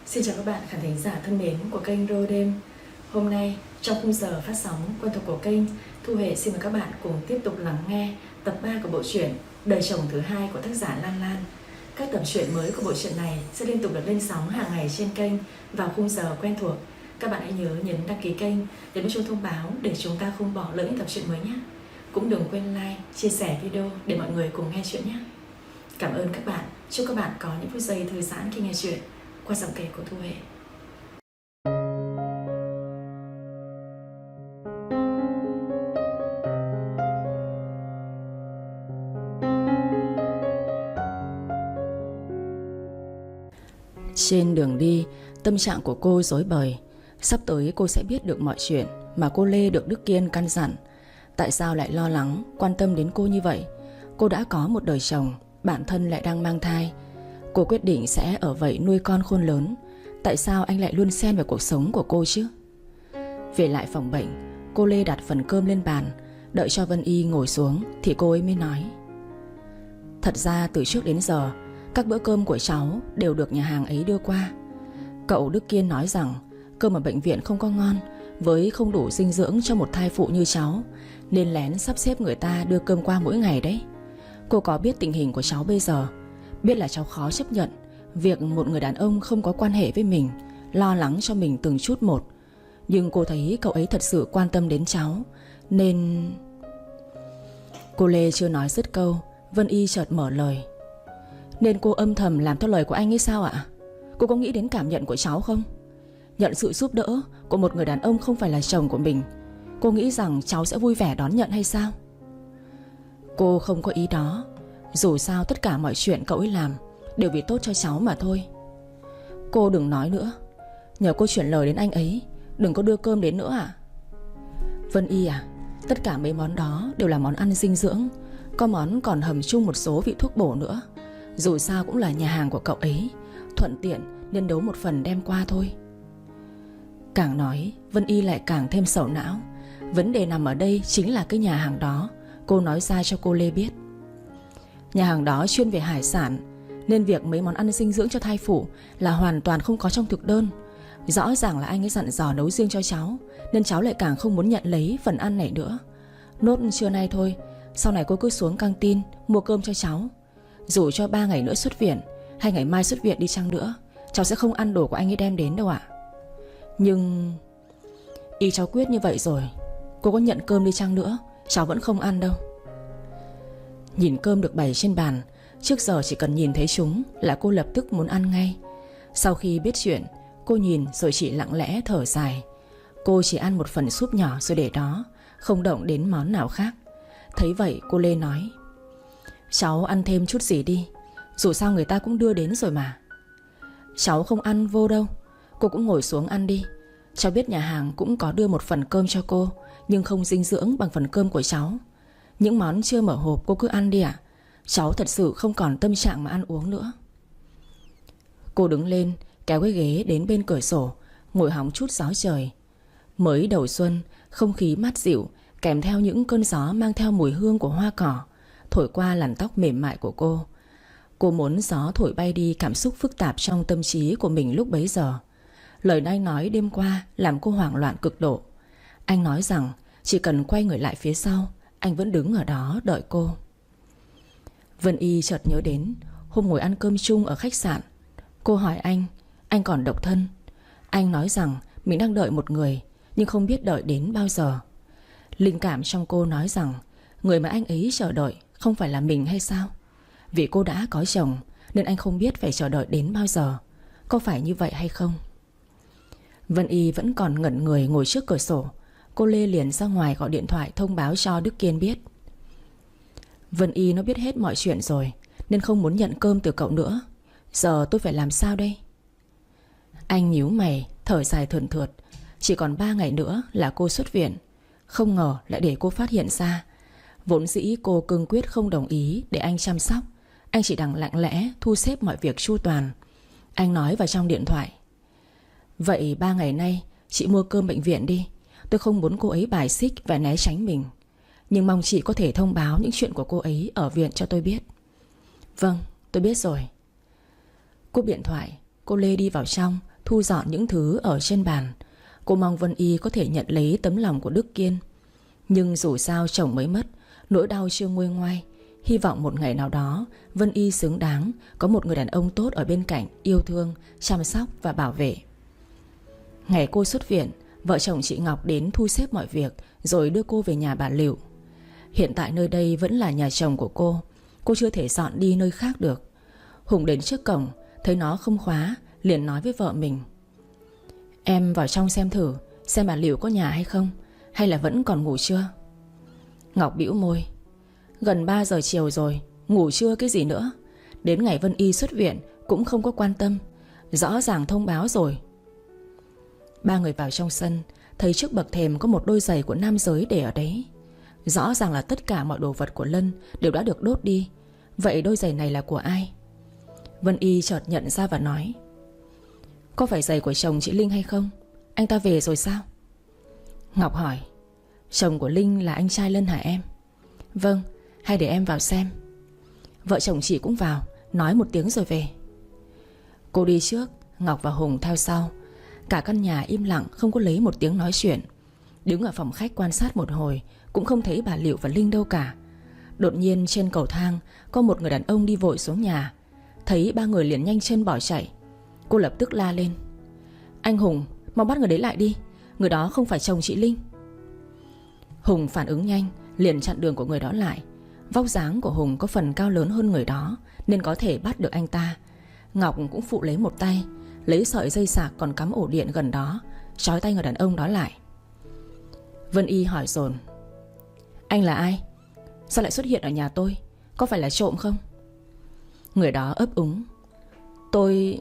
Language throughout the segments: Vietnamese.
Xin chào các bạn khán thính giả thân mến của kênh Rô Đêm. Hôm nay trong khung giờ phát sóng quen thuộc của kênh, Thu Hề xin mời các bạn cùng tiếp tục lắng nghe tập 3 của bộ truyện Đời chồng thứ hai của tác giả Lan Lan. Các tập truyện mới của bộ truyện này sẽ liên tục được lên sóng hàng ngày trên kênh vào khung giờ quen thuộc. Các bạn hãy nhớ nhấn đăng ký kênh, nhấn nút chuông thông báo để chúng ta không bỏ lỡ những tập truyện mới nhé. Cũng đừng quên like, chia sẻ video để mọi người cùng nghe chuyện nhé. Cảm ơn các bạn. Chúc các bạn có những phút giây thư giãn khi nghe chuyện qua giọng kể của Thu Hề. Trên đường đi, tâm trạng của cô rối bời. Sắp tới cô sẽ biết được mọi chuyện mà cô Lê được Đức Kiên căn dặn. Tại sao lại lo lắng, quan tâm đến cô như vậy? Cô đã có một đời chồng, bản thân lại đang mang thai. Cô quyết định sẽ ở vậy nuôi con khôn lớn. Tại sao anh lại luôn xen vào cuộc sống của cô chứ? Về lại phòng bệnh, cô Lê đặt phần cơm lên bàn. Đợi cho Vân Y ngồi xuống thì cô ấy mới nói: Thật ra từ trước đến giờ, các bữa cơm của cháu đều được nhà hàng ấy đưa qua. Cậu Đức Kiên nói rằng cơm ở bệnh viện không có ngon, với không đủ dinh dưỡng cho một thai phụ như cháu, nên lén sắp xếp người ta đưa cơm qua mỗi ngày đấy. Cô có biết tình hình của cháu bây giờ, biết là cháu khó chấp nhận việc một người đàn ông không có quan hệ với mình lo lắng cho mình từng chút một. Nhưng cô thấy cậu ấy thật sự quan tâm đến cháu, nên... Cô Lê chưa nói dứt câu, Vân Y chợt mở lời: Nên cô âm thầm làm theo lời của anh ấy sao ạ? Cô có nghĩ đến cảm nhận của cháu không? Nhận sự giúp đỡ của một người đàn ông không phải là chồng của mình, cô nghĩ rằng cháu sẽ vui vẻ đón nhận hay sao? Cô không có ý đó. Dù sao tất cả mọi chuyện cậu ấy làm đều vì tốt cho cháu mà thôi. Cô đừng nói nữa. Nhờ cô chuyển lời đến anh ấy, đừng có đưa cơm đến nữa à? Vân Y à, tất cả mấy món đó đều là món ăn dinh dưỡng. Có món còn hầm chung một số vị thuốc bổ nữa. Dù sao cũng là nhà hàng của cậu ấy, thuận tiện nên nấu một phần đem qua thôi. Càng nói, Vân Y lại càng thêm sầu não. Vấn đề nằm ở đây chính là cái nhà hàng đó. Cô nói ra cho cô Lê biết. Nhà hàng đó chuyên về hải sản, nên việc mấy món ăn dinh dưỡng cho thai phụ là hoàn toàn không có trong thực đơn. Rõ ràng là anh ấy dặn dò nấu riêng cho cháu, nên cháu lại càng không muốn nhận lấy phần ăn này nữa. Nốt trưa nay thôi, sau này cô cứ xuống căng tin mua cơm cho cháu. Dù cho 3 ngày nữa xuất viện hay ngày mai xuất viện đi chăng nữa, cháu sẽ không ăn đồ của anh ấy đem đến đâu ạ. Nhưng ý cháu quyết như vậy rồi, cô có nhận cơm đi chăng nữa, cháu vẫn không ăn đâu. Nhìn cơm được bày trên bàn, trước giờ chỉ cần nhìn thấy chúng là cô lập tức muốn ăn ngay. Sau khi biết chuyện, cô nhìn rồi chỉ lặng lẽ thở dài. Cô chỉ ăn một phần súp nhỏ rồi để đó, không động đến món nào khác. Thấy vậy cô Lê nói: Cháu ăn thêm chút gì đi, dù sao người ta cũng đưa đến rồi mà. Cháu không ăn vô đâu, cô cũng ngồi xuống ăn đi. Cháu biết nhà hàng cũng có đưa một phần cơm cho cô, nhưng không dinh dưỡng bằng phần cơm của cháu. Những món chưa mở hộp cô cứ ăn đi ạ. Cháu thật sự không còn tâm trạng mà ăn uống nữa. Cô đứng lên kéo cái ghế đến bên cửa sổ, ngồi hóng chút gió trời. Mới đầu xuân, không khí mát dịu kèm theo những cơn gió mang theo mùi hương của hoa cỏ thổi qua làn tóc mềm mại của cô. Cô muốn gió thổi bay đi cảm xúc phức tạp trong tâm trí của mình lúc bấy giờ. Lời anh nói đêm qua làm cô hoảng loạn cực độ. Anh nói rằng chỉ cần quay người lại phía sau, anh vẫn đứng ở đó đợi cô. Vân Y chợt nhớ đến hôm ngồi ăn cơm chung ở khách sạn. Cô hỏi anh còn độc thân. Anh nói rằng mình đang đợi một người, nhưng không biết đợi đến bao giờ. Linh cảm trong cô nói rằng người mà anh ấy chờ đợi không phải là mình hay sao? Vì cô đã có chồng nên anh không biết phải chờ đợi đến bao giờ. Có phải như vậy hay không? Vân Y vẫn còn ngẩn người ngồi trước cửa sổ. Cô Lê liền ra ngoài gọi điện thoại thông báo cho Đức Kiên biết. Vân Y nó biết hết mọi chuyện rồi, nên không muốn nhận cơm từ cậu nữa. Giờ tôi phải làm sao đây? Anh nhíu mày thở dài thườn thượt. Chỉ còn 3 ngày nữa là cô xuất viện. Không ngờ lại để cô phát hiện ra. Vốn dĩ cô cương quyết không đồng ý để anh chăm sóc. Anh chỉ đành lặng lẽ thu xếp mọi việc chu toàn. Anh nói vào trong điện thoại: Vậy 3 ngày nay chị mua cơm bệnh viện đi. Tôi không muốn cô ấy bài xích và né tránh mình, nhưng mong chị có thể thông báo những chuyện của cô ấy ở viện cho tôi biết. Vâng, tôi biết rồi. Cúp điện thoại, cô Lê đi vào trong, thu dọn những thứ ở trên bàn. Cô mong Vân Y có thể nhận lấy tấm lòng của Đức Kiên. Nhưng dù sao chồng mới mất, nỗi đau chưa nguôi ngoai. Hy vọng một ngày nào đó Vân Y xứng đáng có một người đàn ông tốt ở bên cạnh, yêu thương, chăm sóc và bảo vệ. Ngày cô xuất viện, vợ chồng chị Ngọc đến thu xếp mọi việc rồi đưa cô về nhà bà Lựu. Hiện tại nơi đây vẫn là nhà chồng của cô chưa thể dọn đi nơi khác được. Hùng đến trước cổng, thấy nó không khóa, liền nói với vợ mình: "Em vào trong xem thử, xem bà Lựu có nhà hay không, hay là vẫn còn ngủ trưa?" Ngọc bĩu môi: "Gần 3 giờ chiều rồi, ngủ trưa cái gì nữa. Đến ngày Vân Y xuất viện cũng không có quan tâm, rõ ràng thông báo rồi." Ba người vào trong sân, thấy trước bậc thềm có một đôi giày của nam giới để ở đấy. Rõ ràng là tất cả mọi đồ vật của Lân đều đã được đốt đi. Vậy đôi giày này là của ai? Vân Y chợt nhận ra và nói: "Có phải giày của chồng chị Linh hay không? Anh ta về rồi sao?" Ngọc hỏi: "Chồng của Linh là anh trai Lân hả em?" "Vâng, hay để em vào xem." Vợ chồng chị cũng vào, nói một tiếng rồi về. Cô đi trước, Ngọc và Hùng theo sau. Cả căn nhà im lặng, không có lấy một tiếng nói chuyện. Đứng ở phòng khách quan sát một hồi, cũng không thấy bà Lựu và Linh đâu cả. Đột nhiên trên cầu thang có một người đàn ông đi vội xuống nhà. Thấy ba người liền nhanh chân bỏ chạy. Cô lập tức la lên: "Anh Hùng, mau bắt người đấy lại đi. Người đó không phải chồng chị Linh." Hùng phản ứng nhanh, liền chặn đường của người đó lại. Vóc dáng của Hùng có phần cao lớn hơn người đó, nên có thể bắt được anh ta. Ngọc cũng phụ lấy một tay, lấy sợi dây sạc còn cắm ổ điện gần đó, trói tay người đàn ông đó lại. Vân Y hỏi dồn: "Anh là ai? Sao lại xuất hiện ở nhà tôi? Có phải là trộm không?" Người đó ấp úng: Tôi...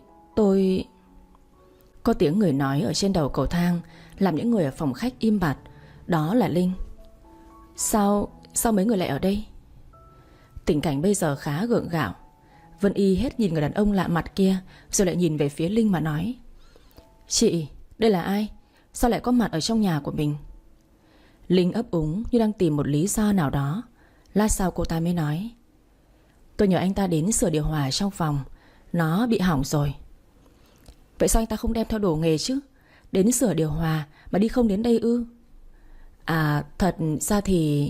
Có tiếng người nói ở trên đầu cầu thang, làm những người ở phòng khách im bặt. Đó là Linh. Sao mấy người lại ở đây?" Tình cảnh bây giờ khá gượng gạo. Vân Y hết nhìn người đàn ông lạ mặt kia, rồi lại nhìn về phía Linh mà nói: "Chị, đây là ai? Sao lại có mặt ở trong nhà của mình?" Linh ấp úng như đang tìm một lý do nào đó. Lát sau cô ta mới nói: "Tôi nhờ anh ta đến sửa điều hòa trong phòng, nó bị hỏng rồi." "Vậy sao anh ta không đem theo đồ nghề chứ? Đến sửa điều hòa mà đi không đến đây ư?" "À, thật ra thì..."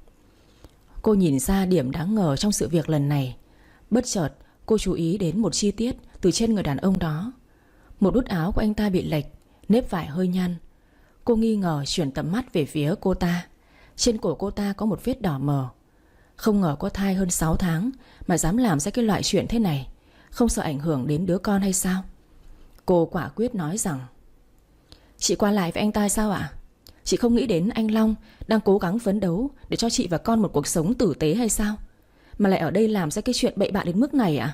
Cô nhìn ra điểm đáng ngờ trong sự việc lần này. Bất chợt cô chú ý đến một chi tiết từ trên người đàn ông đó. Một nút áo của anh ta bị lệch, nếp vải hơi nhăn. Cô nghi ngờ chuyển tầm mắt về phía cô ta. Trên cổ cô ta có một vết đỏ mờ. Không ngờ có thai hơn 6 tháng mà dám làm ra cái loại chuyện thế này. Không sợ ảnh hưởng đến đứa con hay sao? Cô quả quyết nói rằng: "Chị qua lại với anh ta sao ạ? Chị không nghĩ đến anh Long đang cố gắng phấn đấu để cho chị và con một cuộc sống tử tế hay sao? Mà lại ở đây làm ra cái chuyện bậy bạ đến mức này ạ?"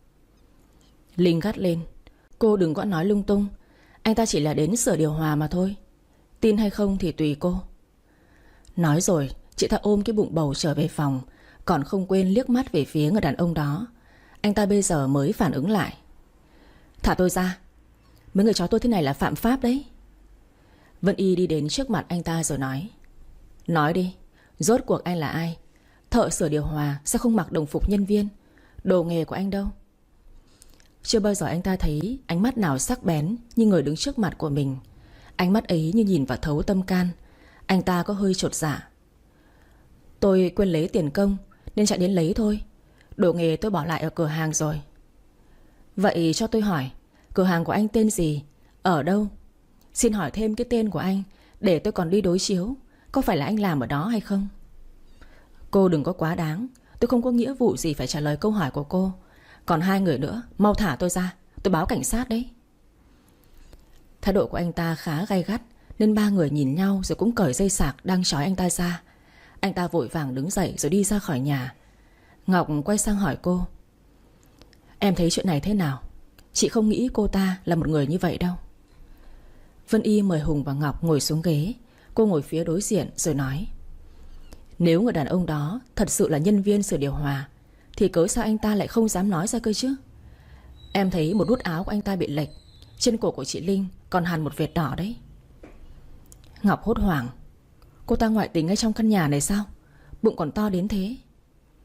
Linh gắt lên: "Cô đừng có nói lung tung. Anh ta chỉ là đến sửa điều hòa mà thôi. Tin hay không thì tùy cô." Nói rồi chị ta ôm cái bụng bầu trở về phòng, còn không quên liếc mắt về phía người đàn ông đó. Anh ta bây giờ mới phản ứng lại: "Thả tôi ra. Mấy người chó tôi thế này là phạm pháp đấy." Vân Y đi đến trước mặt anh ta rồi nói: "Nói đi, rốt cuộc anh là ai? Thợ sửa điều hòa sao không mặc đồng phục nhân viên? Đồ nghề của anh đâu?" Chưa bao giờ anh ta thấy ánh mắt nào sắc bén như người đứng trước mặt của mình. Ánh mắt ấy như nhìn vào thấu tâm can. Anh ta có hơi chột dạ: "Tôi quên lấy tiền công nên chạy đến lấy thôi. Đồ nghề tôi bỏ lại ở cửa hàng rồi." "Vậy cho tôi hỏi, cửa hàng của anh tên gì? Ở đâu? Xin hỏi thêm cái tên của anh để tôi còn đi đối chiếu. Có phải là anh làm ở đó hay không?" "Cô đừng có quá đáng. Tôi không có nghĩa vụ gì phải trả lời câu hỏi của cô. Còn hai người nữa, mau thả tôi ra. Tôi báo cảnh sát đấy." Thái độ của anh ta khá gay gắt, nên ba người nhìn nhau rồi cũng cởi dây sạc đang trói anh ta ra. Anh ta vội vàng đứng dậy rồi đi ra khỏi nhà. Ngọc quay sang hỏi cô: "Em thấy chuyện này thế nào? Chị không nghĩ cô ta là một người như vậy đâu." Vân Y mời Hùng và Ngọc ngồi xuống ghế. Cô ngồi phía đối diện rồi nói: "Nếu người đàn ông đó thật sự là nhân viên sửa điều hòa thì cớ sao anh ta lại không dám nói ra cơ chứ? Em thấy một nút áo của anh ta bị lệch. Trên cổ của chị Linh còn hằn một vệt đỏ đấy." Ngọc hốt hoảng: "Cô ta ngoại tình ngay trong căn nhà này sao? Bụng còn to đến thế."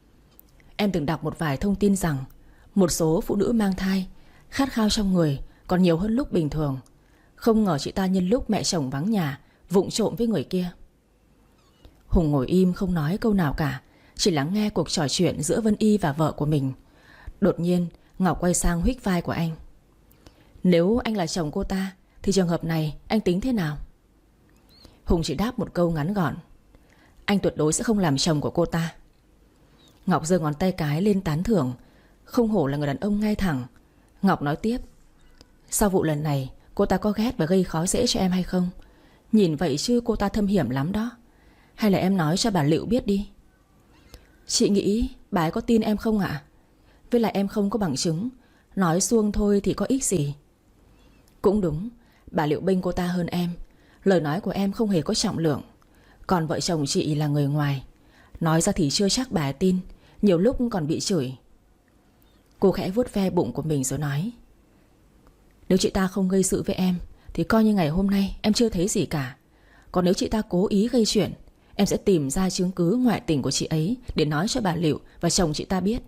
"Em từng đọc một vài thông tin rằng một số phụ nữ mang thai khát khao trong người còn nhiều hơn lúc bình thường. Không ngờ chị ta nhân lúc mẹ chồng vắng nhà vụng trộm với người kia. Hùng ngồi im không nói câu nào cả, chỉ lắng nghe cuộc trò chuyện giữa Vân Y và vợ của mình. Đột nhiên Ngọc quay sang huých vai của anh. Nếu anh là chồng cô ta thì trường hợp này anh tính thế nào? Hùng chỉ đáp một câu ngắn gọn: anh tuyệt đối sẽ không làm chồng của cô ta. Ngọc giơ ngón tay cái lên tán thưởng. Không hổ là người đàn ông ngay thẳng. Ngọc nói tiếp: sau vụ lần này cô ta có ghét và gây khó dễ cho em hay không? Nhìn vậy chứ cô ta thâm hiểm lắm đó. Hay là em nói cho bà Liệu biết đi. Chị nghĩ bà ấy có tin em không ạ? Với lại em không có bằng chứng, nói suông thôi thì có ích gì. Cũng đúng, bà Liệu bênh cô ta hơn em. Lời nói của em không hề có trọng lượng. Còn vợ chồng chị là người ngoài, nói ra thì chưa chắc bà ấy tin, nhiều lúc còn bị chửi. Cô khẽ vuốt ve bụng của mình rồi nói: nếu chị ta không gây sự với em thì coi như ngày hôm nay em chưa thấy gì cả. Còn nếu chị ta cố ý gây chuyện, em sẽ tìm ra chứng cứ ngoại tình của chị ấy để nói cho bà Liệu và chồng chị ta biết.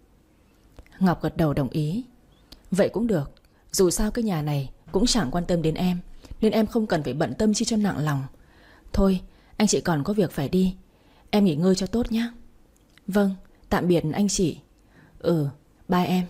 Ngọc gật đầu đồng ý. Vậy cũng được, dù sao cái nhà này cũng chẳng quan tâm đến em, nên em không cần phải bận tâm chi cho nặng lòng. Thôi anh chị còn có việc phải đi, em nghỉ ngơi cho tốt nhé. Vâng, tạm biệt anh chị. Bye em.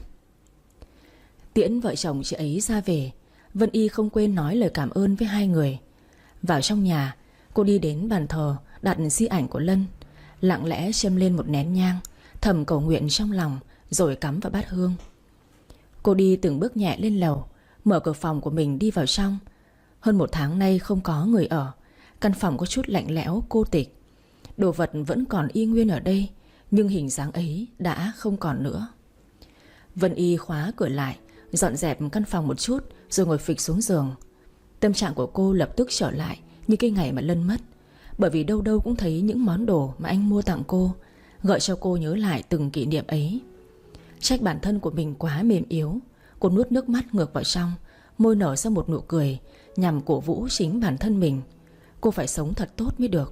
Tiễn vợ chồng chị ấy ra về, Vân Y không quên nói lời cảm ơn với hai người. Vào trong nhà, cô đi đến bàn thờ đặt di ảnh của Lân, lặng lẽ châm lên một nén nhang, thầm cầu nguyện trong lòng rồi cắm vào bát hương. Cô đi từng bước nhẹ lên lầu, mở cửa phòng của mình đi vào trong. Hơn 1 tháng nay không có người ở, căn phòng có chút lạnh lẽo cô tịch. Đồ vật vẫn còn y nguyên ở đây, nhưng hình dáng ấy đã không còn nữa. Vân Y khóa cửa lại, dọn dẹp căn phòng một chút rồi ngồi phịch xuống giường. Tâm trạng của cô lập tức trở lại như cái ngày mà Lân mất. Bởi vì đâu đâu cũng thấy những món đồ mà anh mua tặng cô, gợi cho cô nhớ lại từng kỷ niệm ấy. Trách bản thân của mình quá mềm yếu. Cô nuốt nước mắt ngược vào trong, môi nở ra một nụ cười nhằm cổ vũ chính bản thân mình. Cô phải sống thật tốt mới được.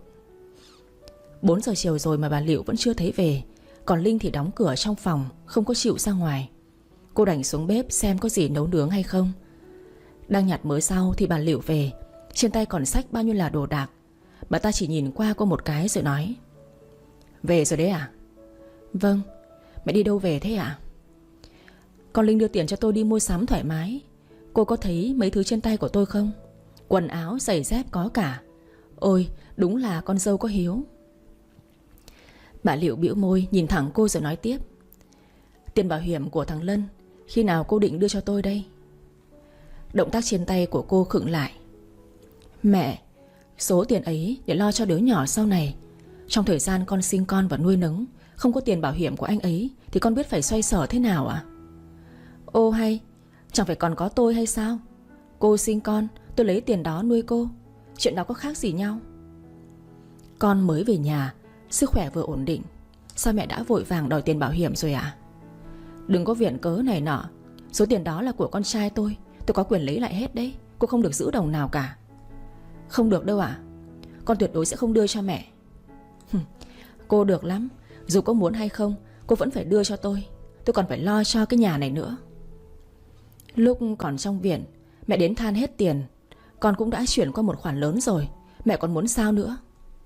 4 giờ chiều rồi mà bà Liệu vẫn chưa thấy về. Còn Linh thì đóng cửa trong phòng, không có chịu ra ngoài. Cô đành xuống bếp xem có gì nấu nướng hay không. Đang nhặt mới rau thì bà Liệu về, trên tay còn xách bao nhiêu là đồ đạc. Bà ta chỉ nhìn qua cô một cái rồi nói: về rồi đấy à? Vâng. Mẹ đi đâu về thế ạ? Con Linh đưa tiền cho tôi đi mua sắm thoải mái. Cô có thấy mấy thứ trên tay của tôi không? Quần áo, giày dép có cả. Ôi, đúng là con dâu có hiếu. Bà Liệu bĩu môi nhìn thẳng cô rồi nói tiếp: tiền bảo hiểm của thằng Lân khi nào cô định đưa cho tôi đây? Động tác trên tay của cô khựng lại. Mẹ, số tiền ấy để lo cho đứa nhỏ sau này. Trong thời gian con sinh con và nuôi nấng, không có tiền bảo hiểm của anh ấy thì con biết phải xoay sở thế nào ạ? Ô hay, chẳng phải còn có tôi hay sao? Cô sinh con, tôi lấy tiền đó nuôi cô. Chuyện đó có khác gì nhau? Con mới về nhà, sức khỏe vừa ổn định, sao mẹ đã vội vàng đòi tiền bảo hiểm rồi ạ? Đừng có viện cớ này nọ. Số tiền đó là của con trai tôi có quyền lấy lại hết đấy. Cô không được giữ đồng nào cả. Không được đâu ạ. Con tuyệt đối sẽ không đưa cho mẹ. Cô được lắm. Dù có muốn hay không, cô vẫn phải đưa cho tôi. Tôi còn phải lo cho cái nhà này nữa. Lúc còn trong viện, mẹ đến than hết tiền. Con cũng đã chuyển qua một khoản lớn rồi, mẹ còn muốn sao nữa?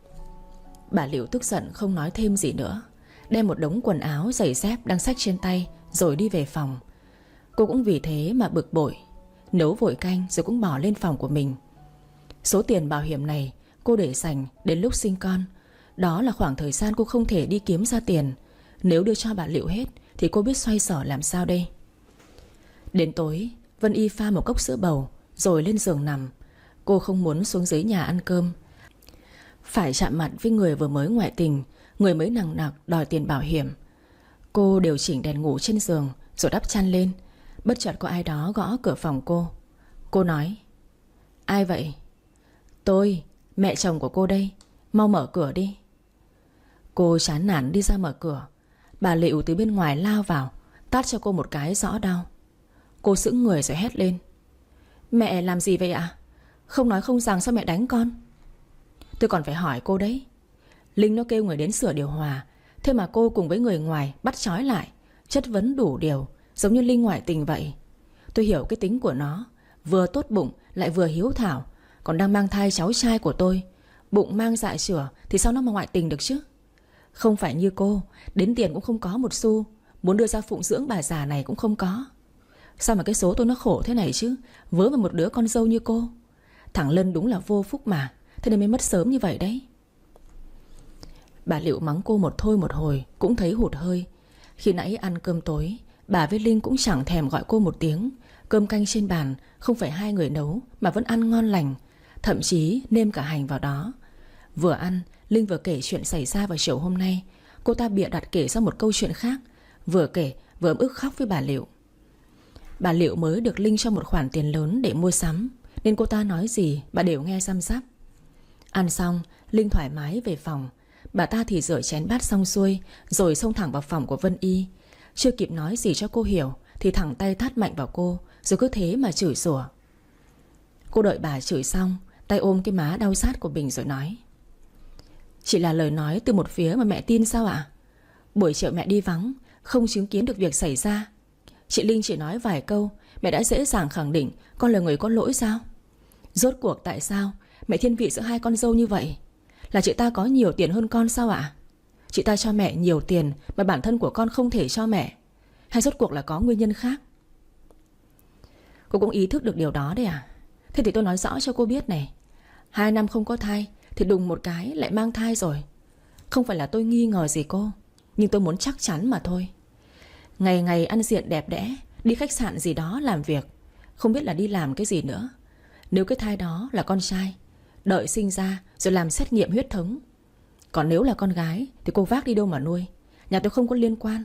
Bà Liệu tức giận không nói thêm gì nữa, đem một đống quần áo, giày dép đang xách trên tay rồi đi về phòng. Cô cũng vì thế mà bực bội, nấu vội canh rồi cũng bỏ lên phòng của mình. Số tiền bảo hiểm này cô để dành đến lúc sinh con. Đó là khoảng thời gian cô không thể đi kiếm ra tiền. Nếu đưa cho bà Liệu hết thì cô biết xoay sở làm sao đây? Đến tối, Vân Y pha một cốc sữa bầu rồi lên giường nằm. Cô không muốn xuống dưới nhà ăn cơm, phải chạm mặt với người vừa mới ngoại tình, người mới nằng nặc đòi tiền bảo hiểm. Cô điều chỉnh đèn ngủ trên giường rồi đắp chăn lên. Bất chợt có ai đó gõ cửa phòng cô. Cô nói: ai vậy? Tôi, mẹ chồng của cô đây. Mau mở cửa đi. Cô chán nản đi ra mở cửa. Bà Liệu từ bên ngoài lao vào, tát cho cô một cái rõ đau. Cô sững người rồi hét lên: mẹ làm gì vậy ạ? Không nói không rằng sao mẹ đánh con? Tôi còn phải hỏi cô đấy. Linh nó kêu người đến sửa điều hòa, thế mà cô cùng với người ngoài bắt trói lại, chất vấn đủ điều, giống như Linh ngoại tình vậy. Tôi hiểu cái tính của nó, vừa tốt bụng lại vừa hiếu thảo, còn đang mang thai cháu trai của tôi. Bụng mang dạ chửa thì sao nó mà ngoại tình được chứ. Không phải như cô, đến tiền cũng không có một xu, muốn đưa ra phụng dưỡng bà già này cũng không có. Sao mà cái số tôi nó khổ thế này chứ, vớ vào một đứa con dâu như cô. Thằng Lân đúng là vô phúc mà, thế nên mới mất sớm như vậy đấy. Bà Liệu mắng cô một thôi một hồi cũng thấy hụt hơi. Khi nãy ăn cơm tối, bà với Linh cũng chẳng thèm gọi cô một tiếng. Cơm canh trên bàn không phải hai người nấu mà vẫn ăn ngon lành, thậm chí nêm cả hành vào đó. Vừa ăn, Linh vừa kể chuyện xảy ra vào chiều hôm nay. Cô ta bịa đặt kể ra một câu chuyện khác, vừa kể vừa ấm ức khóc với bà Liệu. Bà Liệu mới được Linh cho một khoản tiền lớn để mua sắm, nên cô ta nói gì bà đều nghe răm rắp. Ăn xong, Linh thoải mái về phòng. Bà ta thì rửa chén bát xong xuôi, rồi xông thẳng vào phòng của Vân Y. Chưa kịp nói gì cho cô hiểu thì thẳng tay tát mạnh vào cô, rồi cứ thế mà chửi rủa. Cô đợi bà chửi xong, tay ôm cái má đau rát của Bình rồi nói: Chỉ là lời nói từ một phía mà mẹ tin sao ạ? Buổi chiều mẹ đi vắng, không chứng kiến được việc xảy ra. Chị Linh chỉ nói vài câu, mẹ đã dễ dàng khẳng định con là người có lỗi sao? Rốt cuộc tại sao mẹ thiên vị giữa hai con dâu như vậy? Là chị ta có nhiều tiền hơn con sao ạ? Chị ta cho mẹ nhiều tiền mà bản thân của con không thể cho mẹ, hay rốt cuộc là có nguyên nhân khác? Cô cũng ý thức được điều đó đấy à? Thế thì tôi nói rõ cho cô biết này. 2 năm không có thai thì đùng một cái lại mang thai rồi. Không phải là tôi nghi ngờ gì cô, nhưng tôi muốn chắc chắn mà thôi. Ngày ngày ăn diện đẹp đẽ, đi khách sạn gì đó làm việc, không biết là đi làm cái gì nữa. Nếu cái thai đó là con trai, đợi sinh ra rồi làm xét nghiệm huyết thống. Còn nếu là con gái thì cô vác đi đâu mà nuôi, nhà tôi không có liên quan.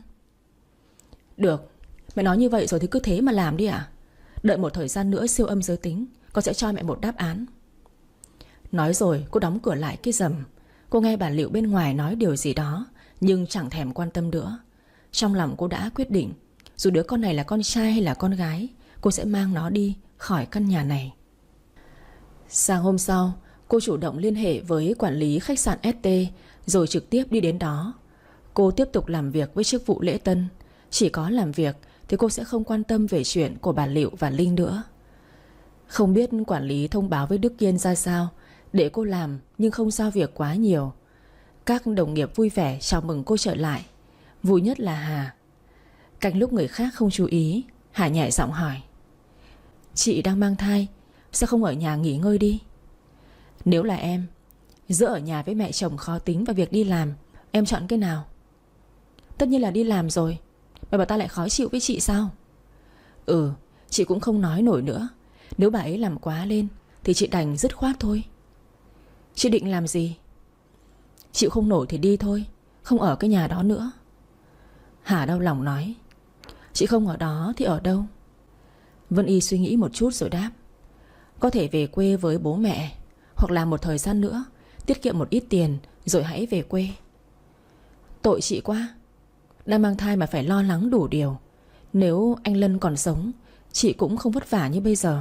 Được, mẹ nói như vậy rồi thì cứ thế mà làm đi ạ. Đợi một thời gian nữa siêu âm giới tính, con sẽ cho mẹ một đáp án. Nói rồi cô đóng cửa lại cái rầm. Cô nghe bà Liệu bên ngoài nói điều gì đó, nhưng chẳng thèm quan tâm nữa. Trong lòng cô đã quyết định, dù đứa con này là con trai hay là con gái, cô sẽ mang nó đi khỏi căn nhà này. Sáng hôm sau, cô chủ động liên hệ với quản lý khách sạn ST, rồi trực tiếp đi đến đó. Cô tiếp tục làm việc với chức vụ lễ tân. Chỉ có làm việc thì cô sẽ không quan tâm về chuyện của bà Liệu và Linh nữa. Không biết quản lý thông báo với Đức Kiên ra sao, để cô làm nhưng không giao việc quá nhiều. Các đồng nghiệp vui vẻ chào mừng cô trở lại. Vui nhất là Hà. Cạnh lúc người khác không chú ý, Hà nhẹ giọng hỏi: Chị đang mang thai, sao không ở nhà nghỉ ngơi đi? Nếu là em, giữa ở nhà với mẹ chồng khó tính và việc đi làm, em chọn cái nào? Tất nhiên là đi làm rồi. Mà bà ta lại khó chịu với chị sao? Chị cũng không nói nổi nữa. Nếu bà ấy làm quá lên thì chị đành dứt khoát thôi. Chị định làm gì? Chịu không nổi thì đi thôi, không ở cái nhà đó nữa. Hà đau lòng nói: Chị không ở đó thì ở đâu? Vân Y suy nghĩ một chút rồi đáp: Có thể về quê với bố mẹ, hoặc làm một thời gian nữa, tiết kiệm một ít tiền rồi hãy về quê. Tội chị quá, đang mang thai mà phải lo lắng đủ điều. Nếu anh Lân còn sống, chị cũng không vất vả như bây giờ.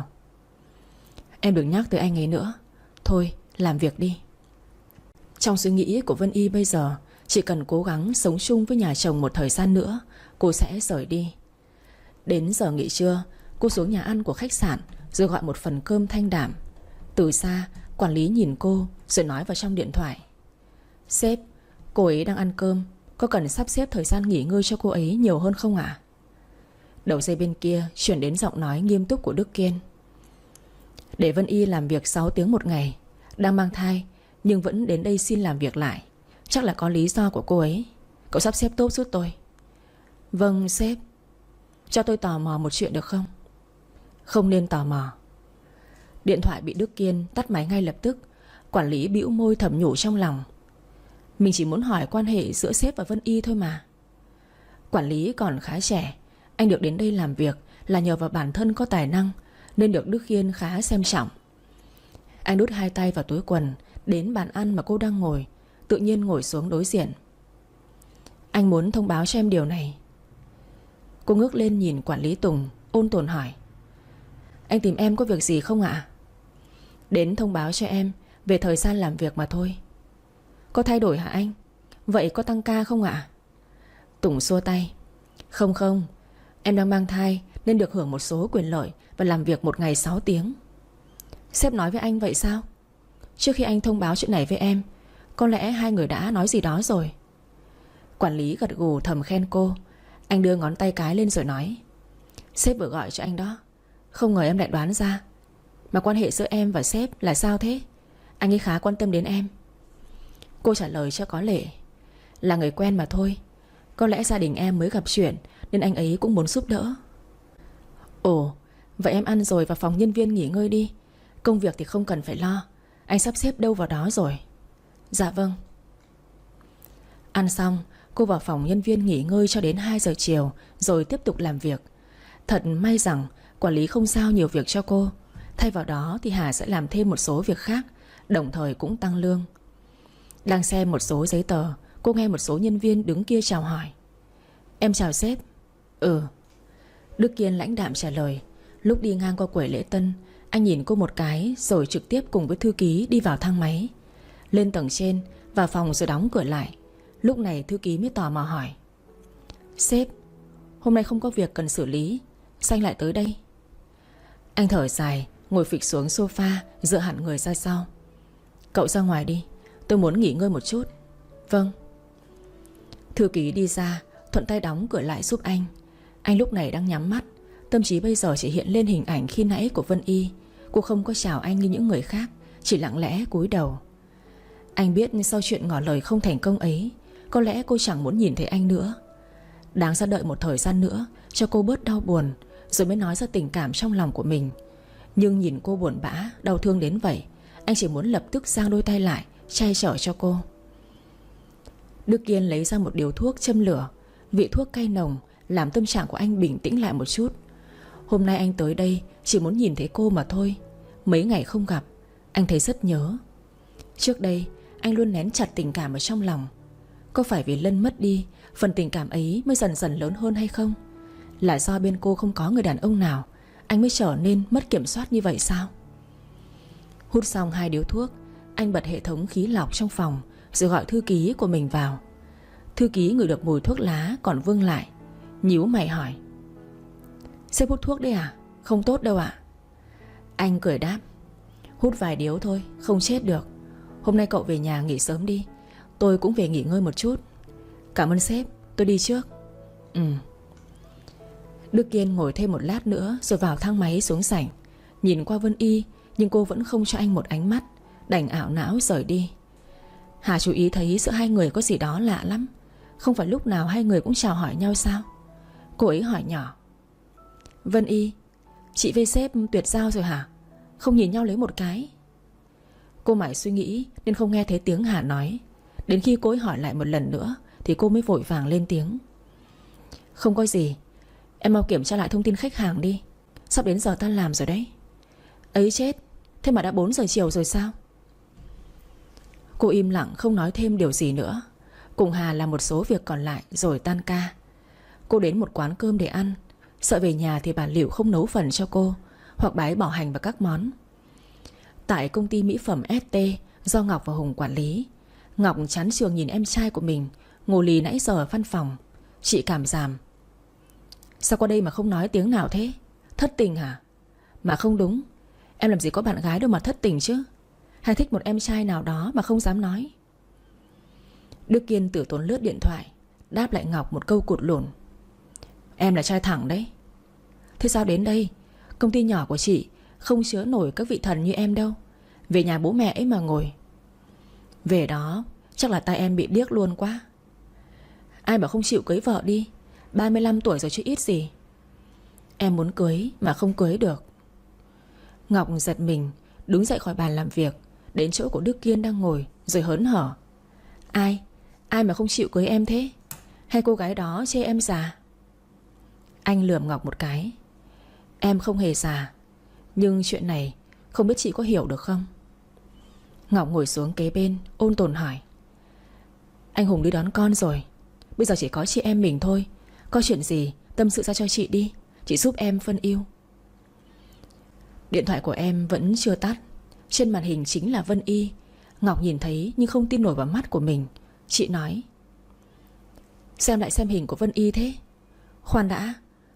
Em đừng nhắc tới anh ấy nữa. Thôi làm việc đi. Trong suy nghĩ của Vân Y bây giờ, chỉ cần cố gắng sống chung với nhà chồng một thời gian nữa, cô sẽ rời đi. Đến giờ nghỉ trưa, cô xuống nhà ăn của khách sạn, rồi gọi một phần cơm thanh đạm. Từ xa, quản lý nhìn cô rồi nói vào trong điện thoại: Sếp, cô ấy đang ăn cơm, có cần sắp xếp thời gian nghỉ ngơi cho cô ấy nhiều hơn không ạ? Đầu dây bên kia chuyển đến giọng nói nghiêm túc của Đức Kiên: Để Vân Y làm việc 6 tiếng một ngày, đang mang thai nhưng vẫn đến đây xin làm việc lại, chắc là có lý do của cô ấy. Cậu sắp xếp tốt giúp tôi. Vâng sếp. Cho tôi tò mò một chuyện được không? Không nên tò mò. Điện thoại bị Đức Kiên tắt máy ngay lập tức. Quản lý bĩu môi thầm nhủ trong lòng: Mình chỉ muốn hỏi quan hệ giữa sếp và Vân Y thôi mà. Quản lý còn khá trẻ, anh được đến đây làm việc là nhờ vào bản thân có tài năng, nên được Đức Kiên khá xem trọng. Anh đút 2 tay vào túi quần, đến bàn ăn mà cô đang ngồi, tự nhiên ngồi xuống đối diện. Anh muốn thông báo cho em điều này. Cô ngước lên nhìn quản lý Tùng, ôn tồn hỏi: Anh tìm em có việc gì không ạ? Đến thông báo cho em về thời gian làm việc mà thôi. Có thay đổi hả anh? Vậy có tăng ca không ạ? Tùng xua tay: Không, em đang mang thai nên được hưởng một số quyền lợi và làm việc một ngày 6 tiếng. Sếp nói với anh vậy sao? Trước khi anh thông báo chuyện này với em, có lẽ hai người đã nói gì đó rồi. Quản lý gật gù thầm khen cô. Anh đưa ngón tay cái lên rồi nói: Sếp vừa gọi cho anh đó. Không ngờ em lại đoán ra. Mà quan hệ giữa em và sếp là sao thế? Anh ấy khá quan tâm đến em. Cô trả lời cho có lệ: Là người quen mà thôi. Có lẽ gia đình em mới gặp chuyện nên anh ấy cũng muốn giúp đỡ. Ồ, vậy em ăn rồi vào phòng nhân viên nghỉ ngơi đi. Công việc thì không cần phải lo. Anh sắp xếp đâu vào đó rồi. Dạ vâng. Ăn xong, cô vào phòng nhân viên nghỉ ngơi cho đến 2 giờ chiều rồi tiếp tục làm việc. Thật may rằng quản lý không giao nhiều việc cho cô. Thay vào đó thì Hà sẽ làm thêm một số việc khác, đồng thời cũng tăng lương. Đang xem một số giấy tờ, cô nghe một số nhân viên đứng kia chào hỏi. Em chào sếp. Ừ. Đức Kiên lãnh đạm trả lời. Lúc đi ngang qua quầy lễ tân, anh nhìn cô một cái rồi trực tiếp cùng với thư ký đi vào thang máy. Lên tầng trên, vào phòng rồi đóng cửa lại. Lúc này thư ký mới tò mò hỏi: Sếp, hôm nay không có việc cần xử lý, sao anh lại tới đây? Anh thở dài, ngồi phịch xuống sofa, dựa hẳn người ra sau. Cậu ra ngoài đi, tôi muốn nghỉ ngơi một chút. Vâng. Thư ký đi ra, thuận tay đóng cửa lại giúp anh. Anh lúc này đang nhắm mắt, tâm trí bây giờ chỉ hiện lên hình ảnh khi nãy của Vân Y. Cô không có chào anh như những người khác, chỉ lặng lẽ cúi đầu. Anh biết sau chuyện ngỏ lời không thành công ấy, có lẽ cô chẳng muốn nhìn thấy anh nữa. Đáng ra đợi một thời gian nữa cho cô bớt đau buồn, rồi mới nói ra tình cảm trong lòng của mình. Nhưng nhìn cô buồn bã, đau thương đến vậy, anh chỉ muốn lập tức giang đôi tay lại, che chở cho cô. Đức Kiên lấy ra một điếu thuốc châm lửa. Vị thuốc cay nồng làm tâm trạng của anh bình tĩnh lại một chút. Hôm nay anh tới đây chỉ muốn nhìn thấy cô mà thôi. Mấy ngày không gặp, anh thấy rất nhớ. Trước đây anh luôn nén chặt tình cảm ở trong lòng. Có phải vì Lân mất đi, phần tình cảm ấy mới dần dần lớn hơn hay không? Là do bên cô không có người đàn ông nào, anh mới trở nên mất kiểm soát như vậy sao? Hút xong 2 điếu thuốc, anh bật hệ thống khí lọc trong phòng, rồi gọi thư ký của mình vào. Thư ký ngửi được mùi thuốc lá còn vương lại, nhíu mày hỏi: Sếp hút thuốc đấy à? Không tốt đâu ạ. Anh cười đáp: Hút vài điếu thôi, không chết được. Hôm nay cậu về nhà nghỉ sớm đi, tôi cũng về nghỉ ngơi một chút. Cảm ơn sếp, tôi đi trước. Ừ. Đức Kiên ngồi thêm một lát nữa rồi vào thang máy xuống sảnh. Nhìn qua Vân Y, nhưng cô vẫn không cho anh một ánh mắt, đành ảo não rời đi. Hà chú ý thấy giữa hai người có gì đó lạ lắm. Không phải lúc nào hai người cũng chào hỏi nhau sao? Cô ấy hỏi nhỏ: Vân Y, chị với sếp tuyệt giao rồi hả? Không nhìn nhau lấy một cái. Cô mải suy nghĩ nên không nghe thấy tiếng Hà nói. Đến khi cô ấy hỏi lại một lần nữa thì cô mới vội vàng lên tiếng: Không có gì. Em mau kiểm tra lại thông tin khách hàng đi, sắp đến giờ tan làm rồi đấy. Ấy chết, thế mà đã 4 giờ chiều rồi sao? Cô im lặng không nói thêm điều gì nữa. Cùng Hà làm một số việc còn lại rồi tan ca. Cô đến một quán cơm để ăn, sợ về nhà thì bà Liệu không nấu phần cho cô, hoặc bà ấy bỏ hành vào các món. Tại công ty mỹ phẩm ST do Ngọc và Hùng quản lý, Ngọc chán chường nhìn em trai của mình ngồi lì nãy giờ ở văn phòng. Chị cảm giảm: Sao qua đây mà không nói tiếng nào thế? Thất tình hả? Mà không đúng, em làm gì có bạn gái đâu mà thất tình chứ. Hay thích một em trai nào đó mà không dám nói? Đức Kiên tử tốn lướt điện thoại, đáp lại Ngọc một câu cụt lủn: Em là trai thẳng đấy. Thế sao đến đây? Công ty nhỏ của chị không chứa nổi các vị thần như em đâu. Về nhà bố mẹ ấy mà ngồi. Về đó chắc là tay em bị điếc luôn quá. Ai mà không chịu cưới vợ đi, 35 tuổi rồi chứ ít gì. Em muốn cưới mà không cưới được. Ngọc giật mình, đứng dậy khỏi bàn làm việc, đến chỗ của Đức Kiên đang ngồi, rồi hớn hở: Ai mà không chịu cưới em thế? Hay cô gái đó chê em già? Anh lườm Ngọc một cái: Em không hề già, nhưng chuyện này không biết chị có hiểu được không? Ngọc ngồi xuống kế bên, ôn tồn hỏi: Anh Hùng đi đón con rồi, bây giờ chỉ có chị em mình thôi. Có chuyện gì tâm sự ra cho chị đi, chị giúp em phân ưu. Điện thoại của em vẫn chưa tắt. Trên màn hình chính là Vân Y. Ngọc nhìn thấy nhưng không tin nổi vào mắt của mình. Chị nói: Xem lại xem hình của Vân Y thế? Khoan đã,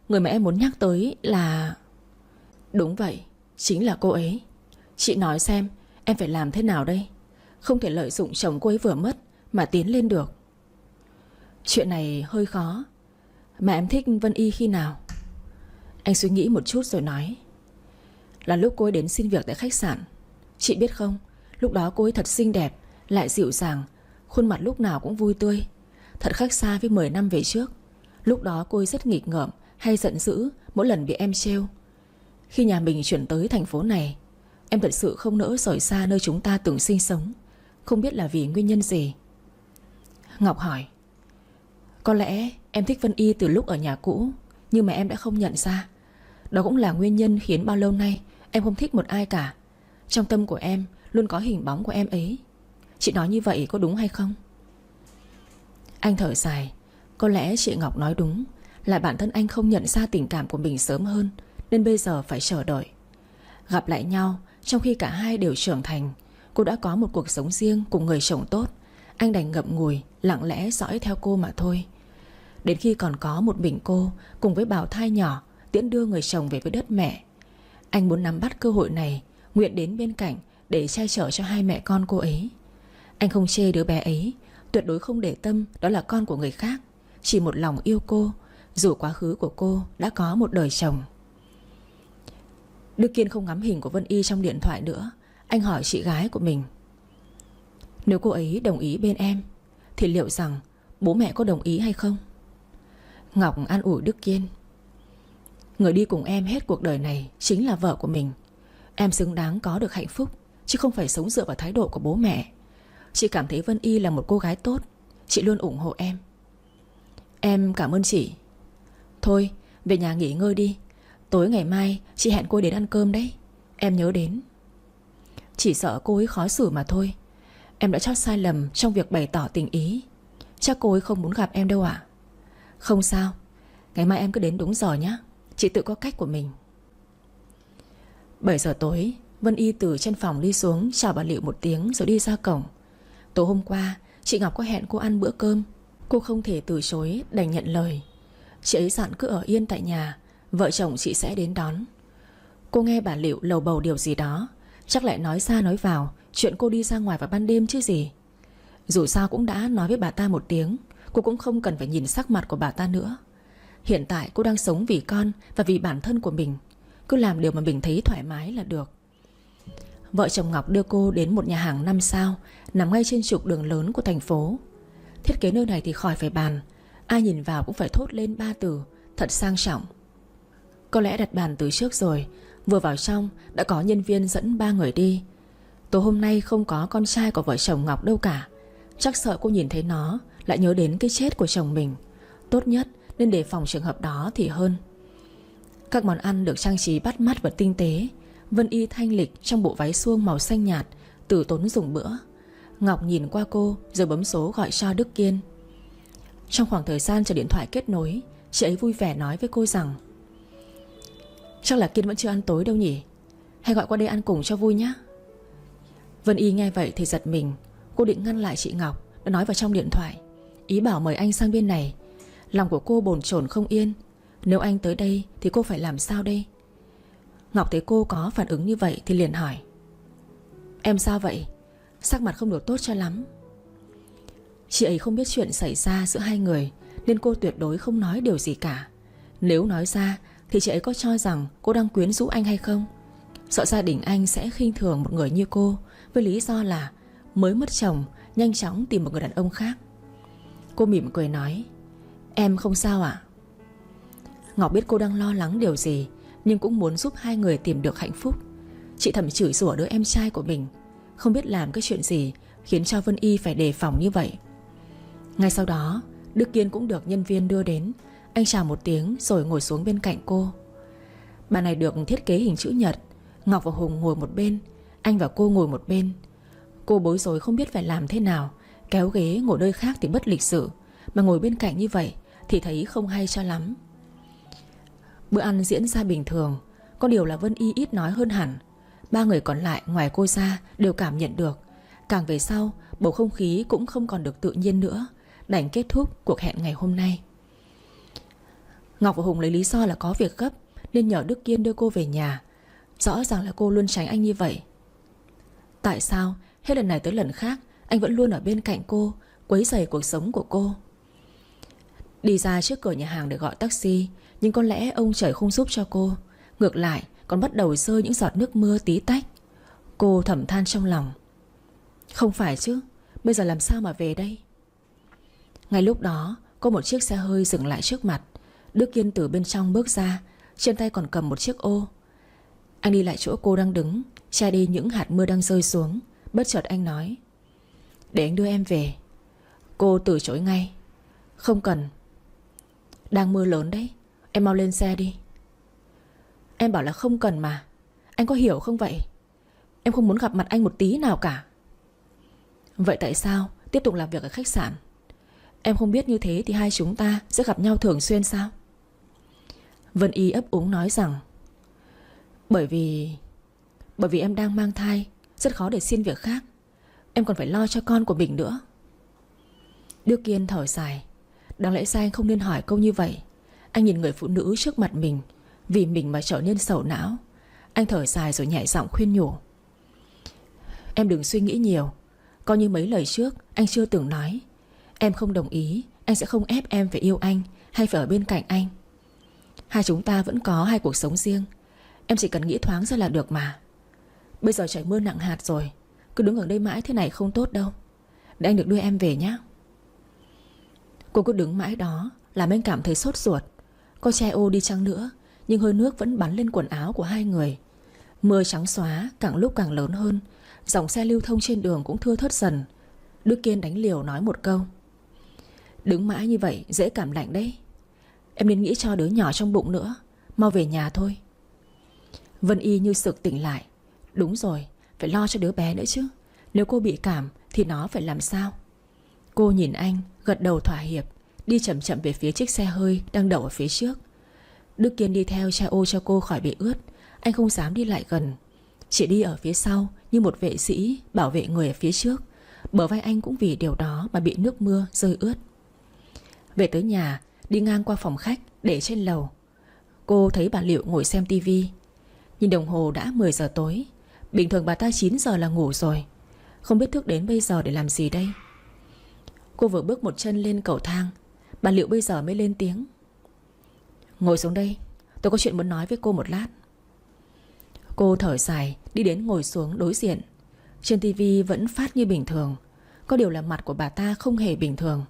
Người mà em muốn nhắc tới là... Đúng vậy, chính là cô ấy. Chị nói xem, em phải làm thế nào đây? Không thể lợi dụng chồng cô ấy vừa mất mà tiến lên được. Chuyện này hơi khó. Mà em thích Vân Y khi nào? Anh suy nghĩ một chút rồi nói. Là lúc cô ấy đến xin việc tại khách sạn. Chị biết không, lúc đó cô ấy thật xinh đẹp, lại dịu dàng, khuôn mặt lúc nào cũng vui tươi. Thật khác xa với 10 năm về trước. Lúc đó cô ấy rất nghịch ngợm, hay giận dữ mỗi lần bị em trêu. Khi nhà mình chuyển tới thành phố này, em thật sự không nỡ rời xa nơi chúng ta từng sinh sống. Không biết là vì nguyên nhân gì. Ngọc hỏi. Có lẽ em thích Vân Y từ lúc ở nhà cũ, nhưng mà em đã không nhận ra. Đó cũng là nguyên nhân khiến bao lâu nay em không thích một ai cả. Trong tâm của em luôn có hình bóng của em ấy. Chị nói như vậy có đúng hay không? Anh thở dài. Có lẽ chị Ngọc nói đúng, là bản thân anh không nhận ra tình cảm của mình sớm hơn, nên bây giờ phải chờ đợi. Gặp lại nhau trong khi cả hai đều trưởng thành. Cô đã có một cuộc sống riêng cùng người chồng tốt. Anh đành ngậm ngùi, lặng lẽ dõi theo cô mà thôi. Đến khi còn có một mình cô cùng với bào thai nhỏ tiễn đưa người chồng về với đất mẹ, anh muốn nắm bắt cơ hội này, nguyện đến bên cạnh để che chở cho hai mẹ con cô ấy. Anh không chê đứa bé ấy, tuyệt đối không để tâm đó là con của người khác. Chỉ một lòng yêu cô, dù quá khứ của cô đã có một đời chồng. Đức Kiên không ngắm hình của Vân Y trong điện thoại nữa. Anh hỏi chị gái của mình. Nếu cô ấy đồng ý bên em thì liệu rằng bố mẹ có đồng ý hay không? Ngọc an ủi Đức Kiên. Người đi cùng em hết cuộc đời này chính là vợ của mình. Em xứng đáng có được hạnh phúc, chứ không phải sống dựa vào thái độ của bố mẹ. Chị cảm thấy Vân Y là một cô gái tốt. Chị luôn ủng hộ em. Em cảm ơn chị. Thôi về nhà nghỉ ngơi đi. Tối ngày mai chị hẹn cô ấy đến ăn cơm đấy. Em nhớ đến. Chỉ sợ cô ấy khó xử mà thôi. Em đã chót sai lầm trong việc bày tỏ tình ý. Chắc cô ấy không muốn gặp em đâu ạ. Không sao, ngày mai em cứ đến đúng giờ nhé. Chị tự có cách của mình. 7 giờ tối, Vân Y từ trên phòng đi xuống, chào bà Liệu một tiếng rồi đi ra cổng. Tối hôm qua chị Ngọc có hẹn cô ăn bữa cơm. Cô không thể từ chối, đành nhận lời. Chị ấy dặn cứ ở yên tại nhà, vợ chồng chị sẽ đến đón. Cô nghe bà Liệu lầu bầu điều gì đó, chắc lại nói ra nói vào chuyện cô đi ra ngoài vào ban đêm chứ gì. Dù sao cũng đã nói với bà ta một tiếng, cô cũng không cần phải nhìn sắc mặt của bà ta nữa. Hiện tại cô đang sống vì con và vì bản thân của mình. Cứ làm điều mà mình thấy thoải mái là được. Vợ chồng Ngọc đưa cô đến một nhà hàng 5 sao nằm ngay trên trục đường lớn của thành phố. Thiết kế nơi này thì khỏi phải bàn. Ai nhìn vào cũng phải thốt lên 3 từ: thật sang trọng. Có lẽ đặt bàn từ trước rồi. Vừa vào trong đã có nhân viên dẫn 3 người đi. Tối hôm nay không có con trai của vợ chồng Ngọc đâu cả. Chắc sợ cô nhìn thấy nó lại nhớ đến cái chết của chồng mình. Tốt nhất nên đề phòng trường hợp đó thì hơn. Các món ăn được trang trí bắt mắt và tinh tế. Vân Y thanh lịch trong bộ váy suông màu xanh nhạt, từ tốn dùng bữa. Ngọc nhìn qua cô rồi bấm số gọi cho Đức Kiên. Trong khoảng thời gian chờ điện thoại kết nối, chị ấy vui vẻ nói với cô rằng: chắc là Kiên vẫn chưa ăn tối đâu nhỉ, hay gọi qua đây ăn cùng cho vui nhé. Vân Y nghe vậy thì giật mình. Cô định ngăn lại chị Ngọc đã nói vào trong điện thoại, ý bảo mời anh sang bên này. Lòng của cô bồn chồn không yên. Nếu anh tới đây thì cô phải làm sao đây? Ngọc thấy cô có phản ứng như vậy thì liền hỏi: em sao vậy? Sắc mặt không được tốt cho lắm. Chị ấy không biết chuyện xảy ra giữa hai người, nên cô tuyệt đối không nói điều gì cả. Nếu nói ra thì chị ấy có cho rằng cô đang quyến rũ anh hay không? Sợ gia đình anh sẽ khinh thường một người như cô, với lý do là mới mất chồng, nhanh chóng tìm một người đàn ông khác. Cô mỉm cười nói: em không sao ạ. Ngọc biết cô đang lo lắng điều gì, nhưng cũng muốn giúp hai người tìm được hạnh phúc. Chị thầm chửi rủa đứa em trai của mình, không biết làm cái chuyện gì khiến cho Vân Y phải đề phòng như vậy. Ngay sau đó Đức Kiên cũng được nhân viên đưa đến. Anh chào một tiếng rồi ngồi xuống bên cạnh cô. Bàn này được thiết kế hình chữ nhật. Ngọc và Hùng ngồi một bên, anh và cô ngồi một bên. Cô bối rối không biết phải làm thế nào. Kéo ghế ngồi nơi khác thì bất lịch sự, mà ngồi bên cạnh như vậy thì thấy không hay cho lắm. Bữa ăn diễn ra bình thường. Có điều là Vân Y ít nói hơn hẳn. 3 người còn lại ngoài cô ra đều cảm nhận được. Càng về sau bầu không khí cũng không còn được tự nhiên nữa, đành kết thúc cuộc hẹn ngày hôm nay. Ngọc và Hùng lấy lý do là có việc gấp nên nhờ Đức Kiên đưa cô về nhà. Rõ ràng là cô luôn tránh anh như vậy. Tại sao hết lần này tới lần khác anh vẫn luôn ở bên cạnh cô, quấy rầy cuộc sống của cô? Đi ra trước cửa nhà hàng để gọi taxi, nhưng có lẽ ông trời không giúp cho cô. Ngược lại còn bắt đầu rơi những giọt nước mưa tí tách. Cô thầm than trong lòng. Không phải chứ, bây giờ làm sao mà về đây? Ngay lúc đó có một chiếc xe hơi dừng lại trước mặt. Đức Kiên từ bên trong bước ra, trên tay còn cầm một chiếc ô. Anh đi lại chỗ cô đang đứng, che đi những hạt mưa đang rơi xuống. Bất chợt anh nói: để anh đưa em về. Cô từ chối ngay: không cần. Đang mưa lớn đấy, em mau lên xe đi. Em bảo là không cần mà. Anh có hiểu không vậy? Em không muốn gặp mặt anh một tí nào cả. Vậy tại sao tiếp tục làm việc ở khách sạn? Em không biết như thế thì hai chúng ta sẽ gặp nhau thường xuyên sao? Vân Y ấp úng nói rằng: Bởi vì em đang mang thai, rất khó để xin việc khác. Em còn phải lo cho con của mình nữa. Đức Kiên thở dài. Đáng lẽ ra anh không nên hỏi câu như vậy. Anh nhìn người phụ nữ trước mặt mình, vì mình mà trở nên sầu não. Anh thở dài rồi nhẹ giọng khuyên nhủ: Em đừng suy nghĩ nhiều. Coi như mấy lời trước anh chưa từng nói. Em không đồng ý, anh sẽ không ép em phải yêu anh hay phải ở bên cạnh anh. Hai chúng ta vẫn có hai cuộc sống riêng. Em chỉ cần nghĩ thoáng ra là được mà. Bây giờ trời mưa nặng hạt rồi, cứ đứng ở đây mãi thế này không tốt đâu. Để anh được đưa em về nhé. Cô cứ đứng mãi đó làm anh cảm thấy sốt ruột. Có che ô đi chăng nữa, nhưng hơi nước vẫn bắn lên quần áo của hai người. Mưa trắng xóa càng lúc càng lớn hơn. Dòng xe lưu thông trên đường cũng thưa thớt dần. Đức Kiên đánh liều nói một câu: Đứng mãi như vậy dễ cảm lạnh đấy. Em nên nghĩ cho đứa nhỏ trong bụng nữa. Mau về nhà thôi. Vân Y như sực tỉnh lại. Đúng rồi, phải lo cho đứa bé nữa chứ. Nếu cô bị cảm thì nó phải làm sao? Cô nhìn anh, gật đầu thỏa hiệp, đi chậm chậm về phía chiếc xe hơi đang đậu ở phía trước. Đức Kiên đi theo che ô cho cô khỏi bị ướt. Anh không dám đi lại gần, chỉ đi ở phía sau như một vệ sĩ bảo vệ người ở phía trước. Bờ vai anh cũng vì điều đó mà bị nước mưa rơi ướt. Về tới nhà, đi ngang qua phòng khách để trên lầu, cô thấy bà Liệu ngồi xem tivi. Nhìn đồng hồ đã 10 giờ tối. Bình thường bà ta 9 giờ là ngủ rồi. Không biết thức đến bây giờ để làm gì đây. Cô vừa bước một chân lên cầu thang, bà Liệu bây giờ mới lên tiếng: Ngồi xuống đây, tôi có chuyện muốn nói với cô một lát. Cô thở dài đi đến ngồi xuống đối diện. Trên tivi vẫn phát như bình thường, có điều là mặt của bà ta không hề bình thường.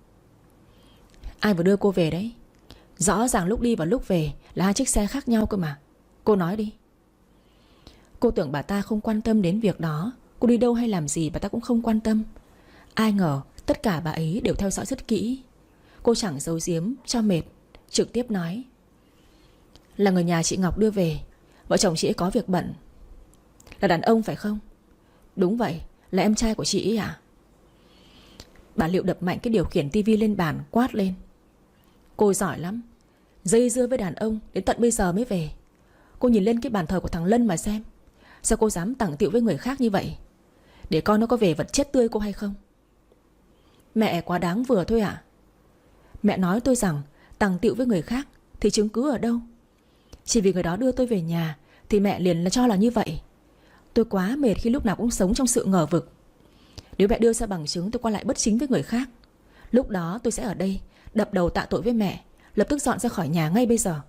Ai vừa đưa cô về đấy? Rõ ràng lúc đi và lúc về là hai chiếc xe khác nhau cơ mà. Cô nói đi. Cô tưởng bà ta không quan tâm đến việc đó. Cô đi đâu hay làm gì bà ta cũng không quan tâm. Ai ngờ tất cả bà ấy đều theo dõi rất kỹ. Cô chẳng giấu giếm cho mệt, trực tiếp nói: Là người nhà chị Ngọc đưa về. Vợ chồng chị ấy có việc bận. Là đàn ông phải không? Đúng vậy, là em trai của chị ấy à? Bà Liệu đập mạnh cái điều khiển tivi lên bàn, quát lên: Cô giỏi lắm, dây dưa với đàn ông đến tận bây giờ mới về. Cô nhìn lên cái bàn thờ của thằng Lân mà xem. Sao cô dám tẳng tiệu với người khác như vậy? Để con nó có về vật chết tươi cô hay không? Mẹ quá đáng vừa thôi à? Mẹ nói tôi rằng tẳng tiệu với người khác thì chứng cứ ở đâu? Chỉ vì người đó đưa tôi về nhà thì mẹ liền cho là như vậy. Tôi quá mệt khi lúc nào cũng sống trong sự ngờ vực. Nếu mẹ đưa ra bằng chứng tôi qua lại bất chính với người khác, lúc đó tôi sẽ ở đây đập đầu tạ tội với mẹ, lập tức dọn ra khỏi nhà ngay bây giờ.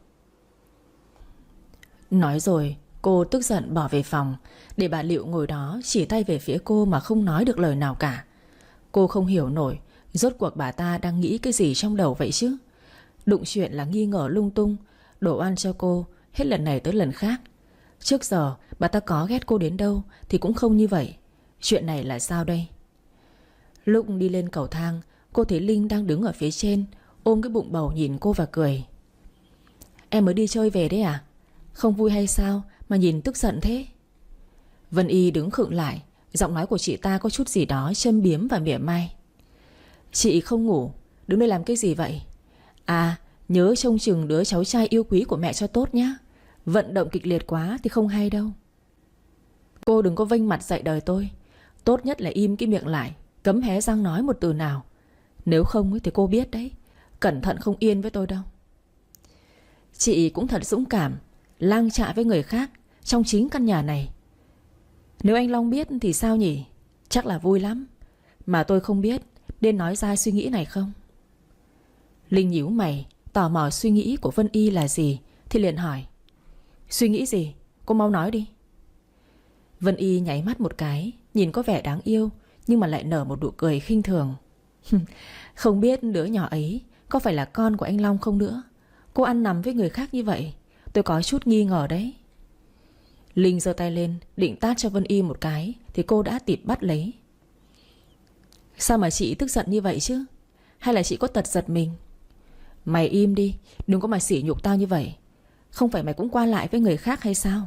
Nói rồi cô tức giận bỏ về phòng, để bà Liệu ngồi đó chỉ tay về phía cô mà không nói được lời nào cả. Cô không hiểu nổi rốt cuộc bà ta đang nghĩ cái gì trong đầu vậy chứ. Đụng chuyện là nghi ngờ lung tung, đổ oan cho cô hết lần này tới lần khác. Trước giờ bà ta có ghét cô đến đâu thì cũng không như vậy. Chuyện này là sao đây? Lúc đi lên cầu thang, cô thấy Linh đang đứng ở phía trên, ôm cái bụng bầu nhìn cô và cười. Em mới đi chơi về đấy à? Không vui hay sao mà nhìn tức giận thế? Vân Y đứng khựng lại. Giọng nói của chị ta có chút gì đó châm biếm và mỉa mai. Chị không ngủ, đứng đây làm cái gì vậy? À, nhớ trông chừng đứa cháu trai yêu quý của mẹ cho tốt nhá. Vận động kịch liệt quá thì không hay đâu. Cô đừng có vênh mặt dạy đời tôi. Tốt nhất là im cái miệng lại, cấm hé răng nói một từ nào. Nếu không thì cô biết đấy, cẩn thận không yên với tôi đâu. Chị cũng thật dũng cảm, lang chạ với người khác trong chính căn nhà này. Nếu anh Long biết thì sao nhỉ? Chắc là vui lắm. Mà tôi không biết nên nói ra suy nghĩ này không. Linh nhíu mày, tò mò suy nghĩ của Vân Y là gì, thì liền hỏi: Suy nghĩ gì? Cô mau nói đi. Vân Y nháy mắt một cái, nhìn có vẻ đáng yêu, nhưng mà lại nở một nụ cười khinh thường. Không biết đứa nhỏ ấy có phải là con của anh Long không nữa. Cô ăn nằm với người khác như vậy, tôi có chút nghi ngờ đấy. Linh giơ tay lên định tát cho Vân Y một cái, thì cô đã tịt bắt lấy. Sao mà chị tức giận như vậy chứ? Hay là chị có tật giật mình? Mày im đi, đừng có mà sỉ nhục tao như vậy. Không phải mày cũng qua lại với người khác hay sao?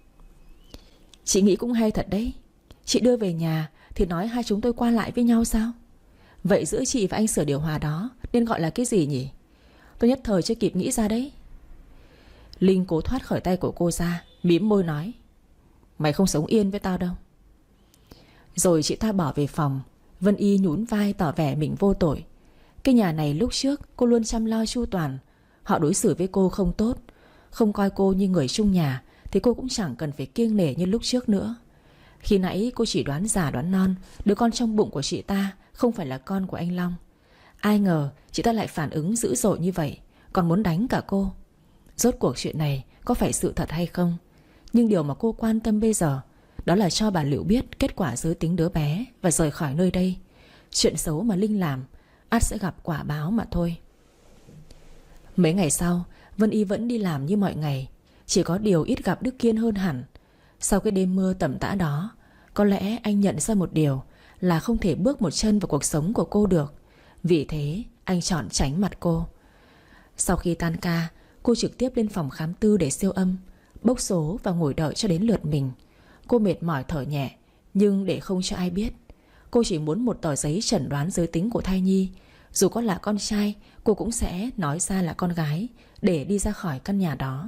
Chị nghĩ cũng hay thật đấy. Chị đưa về nhà thì nói hai chúng tôi qua lại với nhau sao? Vậy giữa chị và anh sửa điều hòa đó nên gọi là cái gì nhỉ? Tôi nhất thời chưa kịp nghĩ ra đấy. Linh cố thoát khỏi tay của cô ra, mím môi nói: Mày không sống yên với tao đâu. Rồi chị ta bỏ về phòng. Vân Y nhún vai tỏ vẻ mình vô tội. Cái nhà này lúc trước cô luôn chăm lo chu toàn. Họ đối xử với cô không tốt, không coi cô như người chung nhà, thì cô cũng chẳng cần phải kiêng nể như lúc trước nữa. Khi nãy cô chỉ đoán già đoán non, đứa con trong bụng của chị ta không phải là con của anh Long. Ai ngờ chị ta lại phản ứng dữ dội như vậy, còn muốn đánh cả cô. Rốt cuộc chuyện này có phải sự thật hay không? Nhưng điều mà cô quan tâm bây giờ đó là cho bà Liệu biết kết quả giới tính đứa bé và rời khỏi nơi đây. Chuyện xấu mà Linh làm ắt sẽ gặp quả báo mà thôi. Mấy ngày sau, Vân Y vẫn đi làm như mọi ngày, chỉ có điều ít gặp Đức Kiên hơn hẳn. Sau cái đêm mưa tầm tã đó, có lẽ anh nhận ra một điều là không thể bước một chân vào cuộc sống của cô được. Vì thế anh chọn tránh mặt cô. Sau khi tan ca, cô trực tiếp lên phòng khám tư để siêu âm, bốc số và ngồi đợi cho đến lượt mình. Cô mệt mỏi thở nhẹ, nhưng để không cho ai biết, cô chỉ muốn một tờ giấy chẩn đoán giới tính của thai nhi. Dù có là con trai, cô cũng sẽ nói ra là con gái để đi ra khỏi căn nhà đó.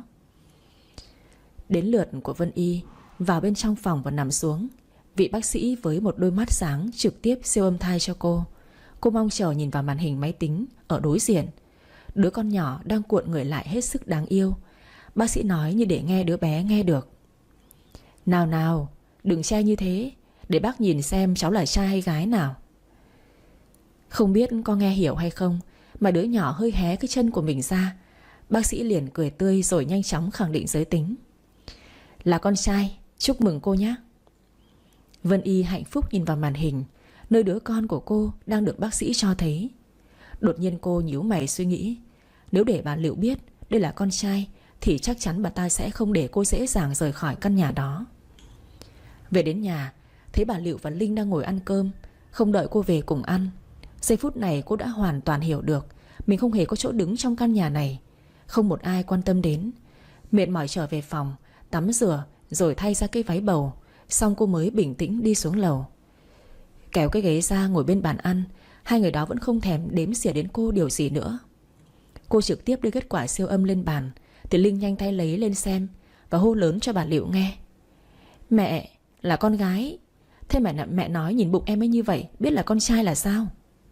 Đến lượt của Vân Y, vào bên trong phòng và nằm xuống. Vị bác sĩ với một đôi mắt sáng trực tiếp siêu âm thai cho cô. Cô mong chờ nhìn vào màn hình máy tính ở đối diện. Đứa con nhỏ đang cuộn người lại hết sức đáng yêu. Bác sĩ nói như để nghe đứa bé nghe được: Nào nào, đừng che như thế, để bác nhìn xem cháu là trai hay gái nào. Không biết có nghe hiểu hay không, mà đứa nhỏ hơi hé cái chân của mình ra. Bác sĩ liền cười tươi rồi nhanh chóng khẳng định giới tính: Là con trai, chúc mừng cô nhé. Vân Y hạnh phúc nhìn vào màn hình, nơi đứa con của cô đang được bác sĩ cho thấy. Đột nhiên cô nhíu mày suy nghĩ, nếu để bà Liệu biết đây là con trai thì chắc chắn bà ta sẽ không để cô dễ dàng rời khỏi căn nhà đó. Về đến nhà, thấy bà Liệu và Linh đang ngồi ăn cơm, không đợi cô về cùng ăn. Giây phút này cô đã hoàn toàn hiểu được mình không hề có chỗ đứng trong căn nhà này, không một ai quan tâm đến. Mệt mỏi trở về phòng, tắm rửa rồi thay ra cái váy bầu, xong cô mới bình tĩnh đi xuống lầu. Kéo cái ghế ra ngồi bên bàn ăn, hai người đó vẫn không thèm đếm xỉa đến cô điều gì nữa. Cô trực tiếp đưa kết quả siêu âm lên bàn, thì Linh nhanh tay lấy lên xem và hô lớn cho bà Liệu nghe: Mẹ, là con gái. Thế mà mẹ nói nhìn bụng em ấy như vậy, biết là con trai là sao?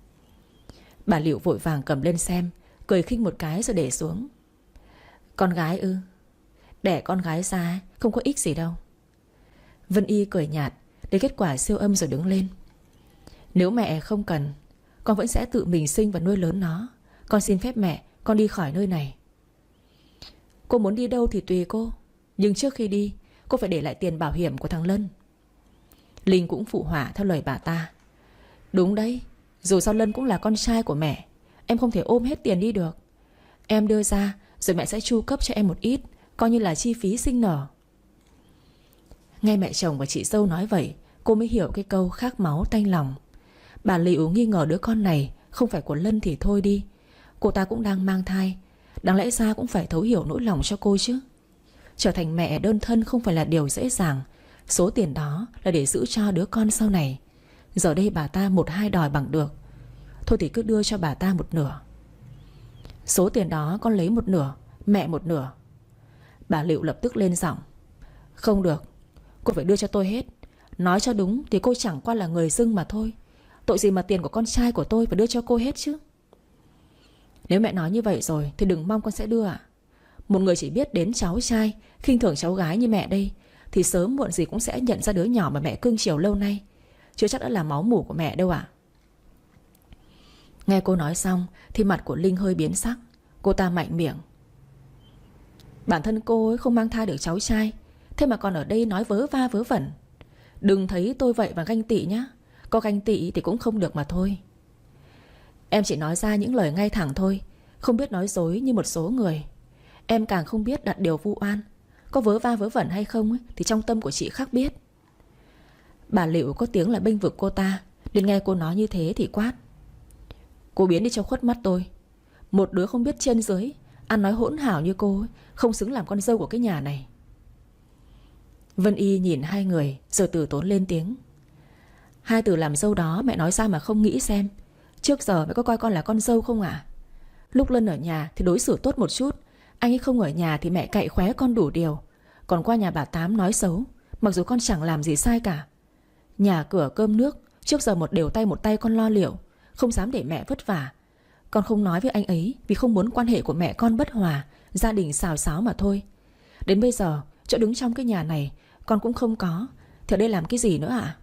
Bà Liệu vội vàng cầm lên xem, cười khinh một cái rồi để xuống. Con gái ư? Đẻ con gái ra không có ích gì đâu. Vân Y cười nhạt, lấy kết quả siêu âm rồi đứng lên. Nếu mẹ không cần, con vẫn sẽ tự mình sinh và nuôi lớn nó. Con xin phép mẹ, con đi khỏi nơi này. Cô muốn đi đâu thì tùy cô, nhưng trước khi đi, cô phải để lại tiền bảo hiểm của thằng Lân. Linh cũng phụ họa theo lời bà ta. Đúng đấy, dù sao Lân cũng là con trai của mẹ, em không thể ôm hết tiền đi được. Em đưa ra rồi mẹ sẽ chu cấp cho em một ít, coi như là chi phí sinh nở. Nghe mẹ chồng và chị dâu nói vậy, cô mới hiểu cái câu khát máu tanh lòng. Bà Liệu nghi ngờ đứa con này không phải của Lân thì thôi đi, cô ta cũng đang mang thai, đáng lẽ ra cũng phải thấu hiểu nỗi lòng cho cô chứ. Trở thành mẹ đơn thân không phải là điều dễ dàng. Số tiền đó là để giữ cho đứa con sau này. Giờ đây bà ta một hai đòi bằng được. Thôi thì cứ đưa cho bà ta một nửa. Số tiền đó con lấy một nửa, mẹ một nửa. Bà Liệu lập tức lên giọng. Không được, cô phải đưa cho tôi hết. Nói cho đúng thì cô chẳng qua là người dưng mà thôi. Tội gì mà tiền của con trai của tôi phải đưa cho cô hết chứ. Nếu mẹ nói như vậy rồi thì đừng mong con sẽ đưa ạ. Một người chỉ biết đến cháu trai, khinh thường cháu gái như mẹ đây thì sớm muộn gì cũng sẽ nhận ra đứa nhỏ mà mẹ cưng chiều lâu nay chưa chắc đã là máu mủ của mẹ đâu ạ. Nghe cô nói xong thì mặt của Linh hơi biến sắc. Cô ta mạnh miệng: bản thân cô ấy không mang thai được cháu trai, thế mà còn ở đây nói vớ va vớ vẩn. Đừng thấy tôi vậy mà ganh tị nhá. Có ganh tị thì cũng không được mà thôi. Em chỉ nói ra những lời ngay thẳng thôi, không biết nói dối như một số người. Em càng không biết đặt điều vu oan. Có vớ va vớ vẩn hay không ấy, thì trong tâm của chị khác biết. Bà Liệu có tiếng là bênh vực cô ta, nên nghe cô nói như thế thì quát: cô biến đi cho khuất mắt tôi. Một đứa không biết trên dưới, ăn nói hỗn hào như cô ấy, không xứng làm con dâu của cái nhà này. Vân Y nhìn hai người rồi từ tốn lên tiếng: hai từ làm dâu đó mẹ nói ra mà không nghĩ xem. Trước giờ mẹ có coi con là con dâu không ạ? Lúc Lân ở nhà thì đối xử tốt một chút, anh ấy không ở nhà thì mẹ cạy khóe con đủ điều. Còn qua nhà bà Tám nói xấu, mặc dù con chẳng làm gì sai cả. Nhà cửa cơm nước trước giờ một đều tay một tay con lo liệu, không dám để mẹ vất vả. Con không nói với anh ấy vì không muốn quan hệ của mẹ con bất hòa, gia đình xào xáo mà thôi. Đến bây giờ chỗ đứng trong cái nhà này con cũng không có, thì ở đây làm cái gì nữa ạ?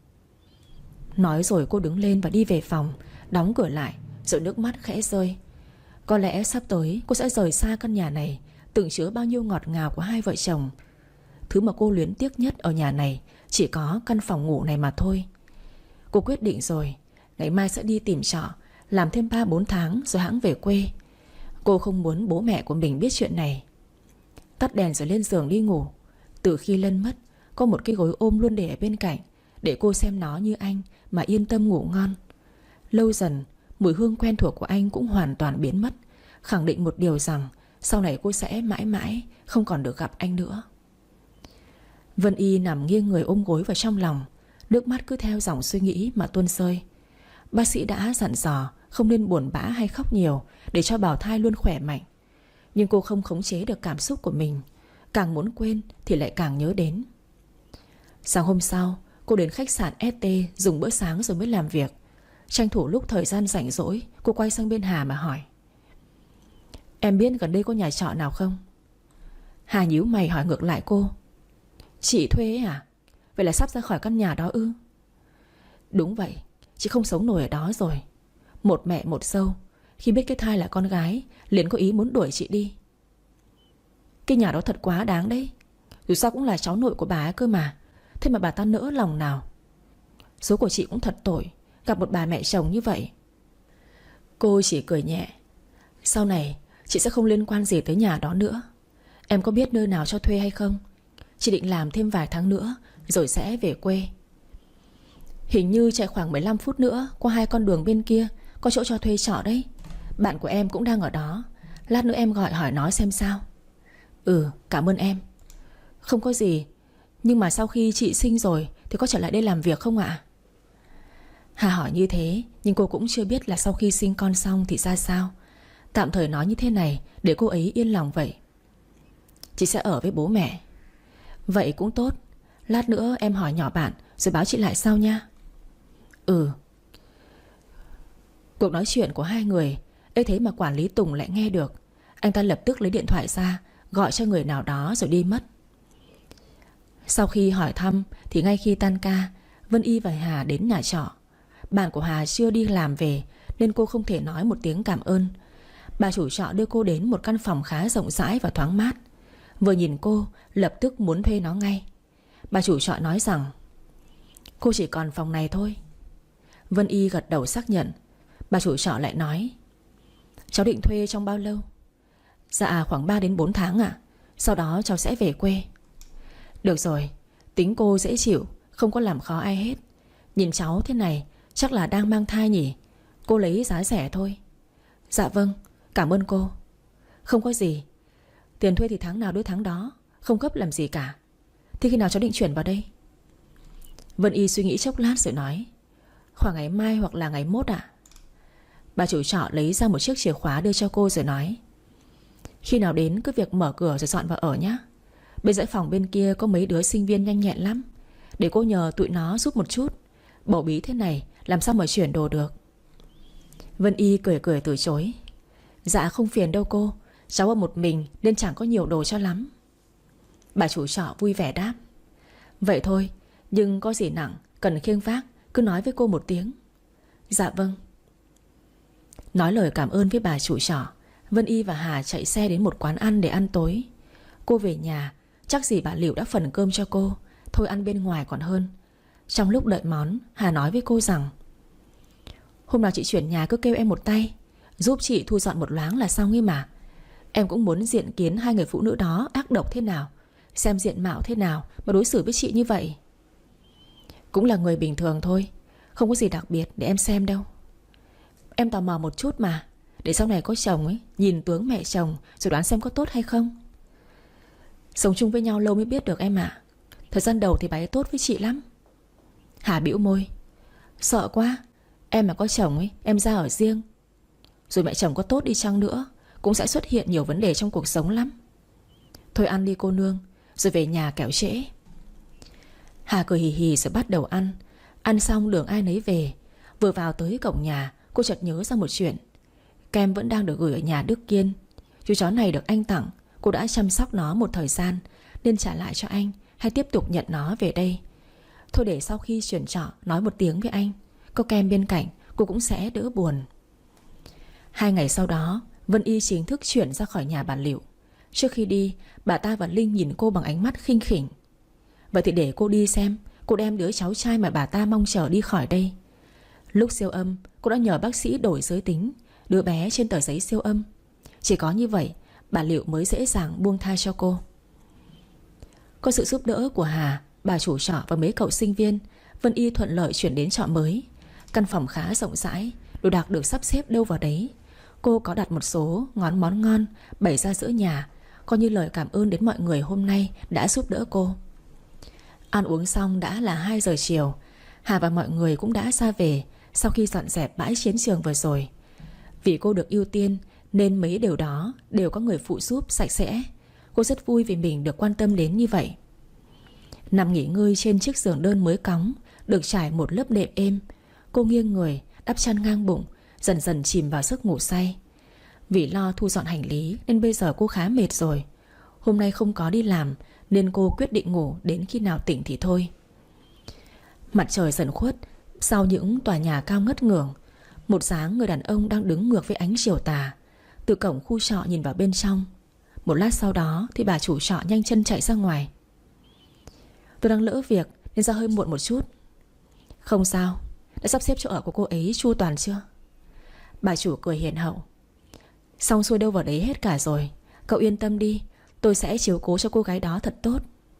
Nói rồi cô đứng lên và đi về phòng, đóng cửa lại, rồi nước mắt khẽ rơi. Có lẽ sắp tới cô sẽ rời xa căn nhà này, từng chứa bao nhiêu ngọt ngào của hai vợ chồng. Thứ mà cô luyến tiếc nhất ở nhà này chỉ có căn phòng ngủ này mà thôi. Cô quyết định rồi, ngày mai sẽ đi tìm trọ, làm thêm 3-4 tháng rồi hẵng về quê. Cô không muốn bố mẹ của mình biết chuyện này. Tắt đèn rồi lên giường đi ngủ. Từ khi Lân mất, có một cái gối ôm luôn để ở bên cạnh, để cô xem nó như anh mà yên tâm ngủ ngon. Lâu dần, mùi hương quen thuộc của anh cũng hoàn toàn biến mất, khẳng định một điều rằng sau này cô sẽ mãi mãi không còn được gặp anh nữa. Vân Y nằm nghiêng người ôm gối vào trong lòng, nước mắt cứ theo dòng suy nghĩ mà tuôn rơi. Bác sĩ đã dặn dò không nên buồn bã hay khóc nhiều để cho bào thai luôn khỏe mạnh. Nhưng cô không khống chế được cảm xúc của mình, càng muốn quên thì lại càng nhớ đến. Sáng hôm sau, cô đến khách sạn ST dùng bữa sáng rồi mới làm việc. Tranh thủ lúc thời gian rảnh rỗi, cô quay sang bên Hà mà hỏi: em biết gần đây có nhà trọ nào không? Hà nhíu mày hỏi ngược lại cô: chị thuê à? Vậy là sắp ra khỏi căn nhà đó ư? Đúng vậy, chị không sống nổi ở đó rồi. Một mẹ một dâu, khi biết cái thai là con gái liền có ý muốn đuổi chị đi. Cái nhà đó thật quá đáng đấy. Dù sao cũng là cháu nội của bà ấy cơ mà, thế mà bà ta nỡ lòng nào. Số của chị cũng thật tội, gặp một bà mẹ chồng như vậy. Cô chỉ cười nhẹ: sau này chị sẽ không liên quan gì tới nhà đó nữa. Em có biết nơi nào cho thuê hay không? Chị định làm thêm vài tháng nữa rồi sẽ về quê. Hình như chạy khoảng 15 phút nữa, qua 2 con đường bên kia có chỗ cho thuê trọ đấy. Bạn của em cũng đang ở đó, lát nữa em gọi hỏi nó xem sao. Ừ, cảm ơn em. Không có gì, nhưng mà sau khi chị sinh rồi thì có trở lại đây làm việc không ạ? Hà hỏi như thế, nhưng cô cũng chưa biết là sau khi sinh con xong thì ra sao. Tạm thời nói như thế này để cô ấy yên lòng vậy. Chị sẽ ở với bố mẹ. Vậy cũng tốt, lát nữa em hỏi nhỏ bạn rồi báo chị lại sau nha. Ừ. Cuộc nói chuyện của hai người ấy thế mà quản lý Tùng lại nghe được. Anh ta lập tức lấy điện thoại ra, gọi cho người nào đó rồi đi mất. Sau khi hỏi thăm thì ngay khi tan ca, Vân Y và Hà đến nhà trọ. Bạn của Hà chưa đi làm về nên cô không thể nói một tiếng cảm ơn. Bà chủ trọ đưa cô đến một căn phòng khá rộng rãi và thoáng mát. Vừa nhìn cô lập tức muốn thuê nó ngay. Bà chủ trọ nói rằng cô chỉ còn phòng này thôi. Vân Y gật đầu xác nhận. Bà chủ trọ lại nói: cháu định thuê trong bao lâu? Dạ khoảng 3-4 tháng ạ. Sau đó cháu sẽ về quê. Được rồi, tính cô dễ chịu, không có làm khó ai hết. Nhìn cháu thế này chắc là đang mang thai nhỉ. Cô lấy giá rẻ thôi. Dạ vâng, cảm ơn cô. Không có gì, tiền thuê thì tháng nào đưa tháng đó, không gấp làm gì cả. Thế khi nào cháu định chuyển vào đây? Vân Y suy nghĩ chốc lát rồi nói: khoảng ngày mai hoặc là ngày mốt ạ. Bà chủ trọ lấy ra một chiếc chìa khóa đưa cho cô rồi nói: khi nào đến cứ việc mở cửa rồi dọn vào ở nhé. Bên dãy phòng bên kia có mấy đứa sinh viên nhanh nhẹn lắm, để cô nhờ tụi nó giúp một chút. Bầu bí thế này làm sao mà chuyển đồ được. Vân Y cười cười từ chối: dạ không phiền đâu cô, Cháu ở một mình nên chẳng có nhiều đồ cho lắm. Bà chủ trọ vui vẻ đáp. Vậy thôi, nhưng có gì nặng cần khiêng vác cứ nói với cô một tiếng. Dạ vâng. Nói lời cảm ơn với bà chủ trọ, Vân Y và Hà chạy xe đến một quán ăn để ăn tối. Cô về nhà, chắc gì bà Liệu đã phần cơm cho cô, thôi ăn bên ngoài còn hơn. Trong lúc đợi món, Hà nói với cô rằng hôm nào chị chuyển nhà cứ kêu em một tay, giúp chị thu dọn một loáng là xong ấy mà. Em cũng muốn diện kiến hai người phụ nữ đó ác độc thế nào, xem diện mạo thế nào mà đối xử với chị như vậy. Cũng là người bình thường thôi, không có gì đặc biệt để em xem đâu. Em tò mò một chút mà, để sau này có chồng ấy, nhìn tướng mẹ chồng rồi đoán xem có tốt hay không. Sống chung với nhau lâu mới biết được em ạ. Thời gian đầu thì bà ấy tốt với chị lắm. Hà bĩu môi. Sợ quá. Em mà có chồng ấy, em ra ở riêng. Rồi mẹ chồng có tốt đi chăng nữa cũng sẽ xuất hiện nhiều vấn đề trong cuộc sống lắm. Thôi ăn đi cô nương, rồi về nhà kẻo trễ. Hà cười hì hì rồi bắt đầu ăn. Ăn xong đường ai nấy về. Vừa vào tới cổng nhà, cô chợt nhớ ra một chuyện. Kem vẫn đang được gửi ở nhà Đức Kiên. Chú chó này được anh tặng, cô đã chăm sóc nó một thời gian, nên trả lại cho anh hay tiếp tục nhận nó về đây. Thôi để sau khi chuyển trọ nói một tiếng với anh, có Kem bên cạnh cô cũng sẽ đỡ buồn. 2 ngày sau đó, Vân Y chính thức chuyển ra khỏi nhà bà Liệu. Trước khi đi, bà ta và Linh nhìn cô bằng ánh mắt khinh khỉnh. Vậy thì để cô đi xem cô đem đứa cháu trai mà bà ta mong chờ đi khỏi đây. Lúc siêu âm, cô đã nhờ bác sĩ đổi giới tính đứa bé trên tờ giấy siêu âm. Chỉ có như vậy bà Liệu mới dễ dàng buông tha cho cô. Có sự giúp đỡ của Hà, bà chủ trọ và mấy cậu sinh viên, Vân Y thuận lợi chuyển đến trọ mới. Căn phòng khá rộng rãi, đồ đạc được sắp xếp đâu vào đấy. Cô có đặt một số món ngon bày ra giữa nhà, coi như lời cảm ơn đến mọi người hôm nay đã giúp đỡ cô. Ăn uống xong đã là 2 giờ chiều. Hà và mọi người cũng đã ra về sau khi dọn dẹp bãi chiến trường vừa rồi. Vì cô được ưu tiên nên mấy điều đó đều có người phụ giúp sạch sẽ. Cô rất vui vì mình được quan tâm đến như vậy. Nằm nghỉ ngơi trên chiếc giường đơn mới cóng, được trải một lớp đệm êm, cô nghiêng người đắp chăn ngang bụng, dần dần chìm vào giấc ngủ say. Vì lo thu dọn hành lý nên bây giờ cô khá mệt rồi. Hôm nay không có đi làm nên cô quyết định ngủ đến khi nào tỉnh thì thôi. Mặt trời dần khuất, sau những tòa nhà cao ngất ngưởng, một dáng người đàn ông đang đứng ngược với ánh chiều tà. Từ cổng khu trọ nhìn vào bên trong. Một lát sau đó thì bà chủ trọ nhanh chân chạy ra ngoài. Tôi đang lỡ việc nên ra hơi muộn một chút. Không sao, đã sắp xếp chỗ ở của cô ấy chu toàn chưa? Bà chủ cười hiền hậu. Xong xuôi đâu vào đấy hết cả rồi. Cậu yên tâm đi, tôi sẽ chiếu cố cho cô gái đó thật tốt.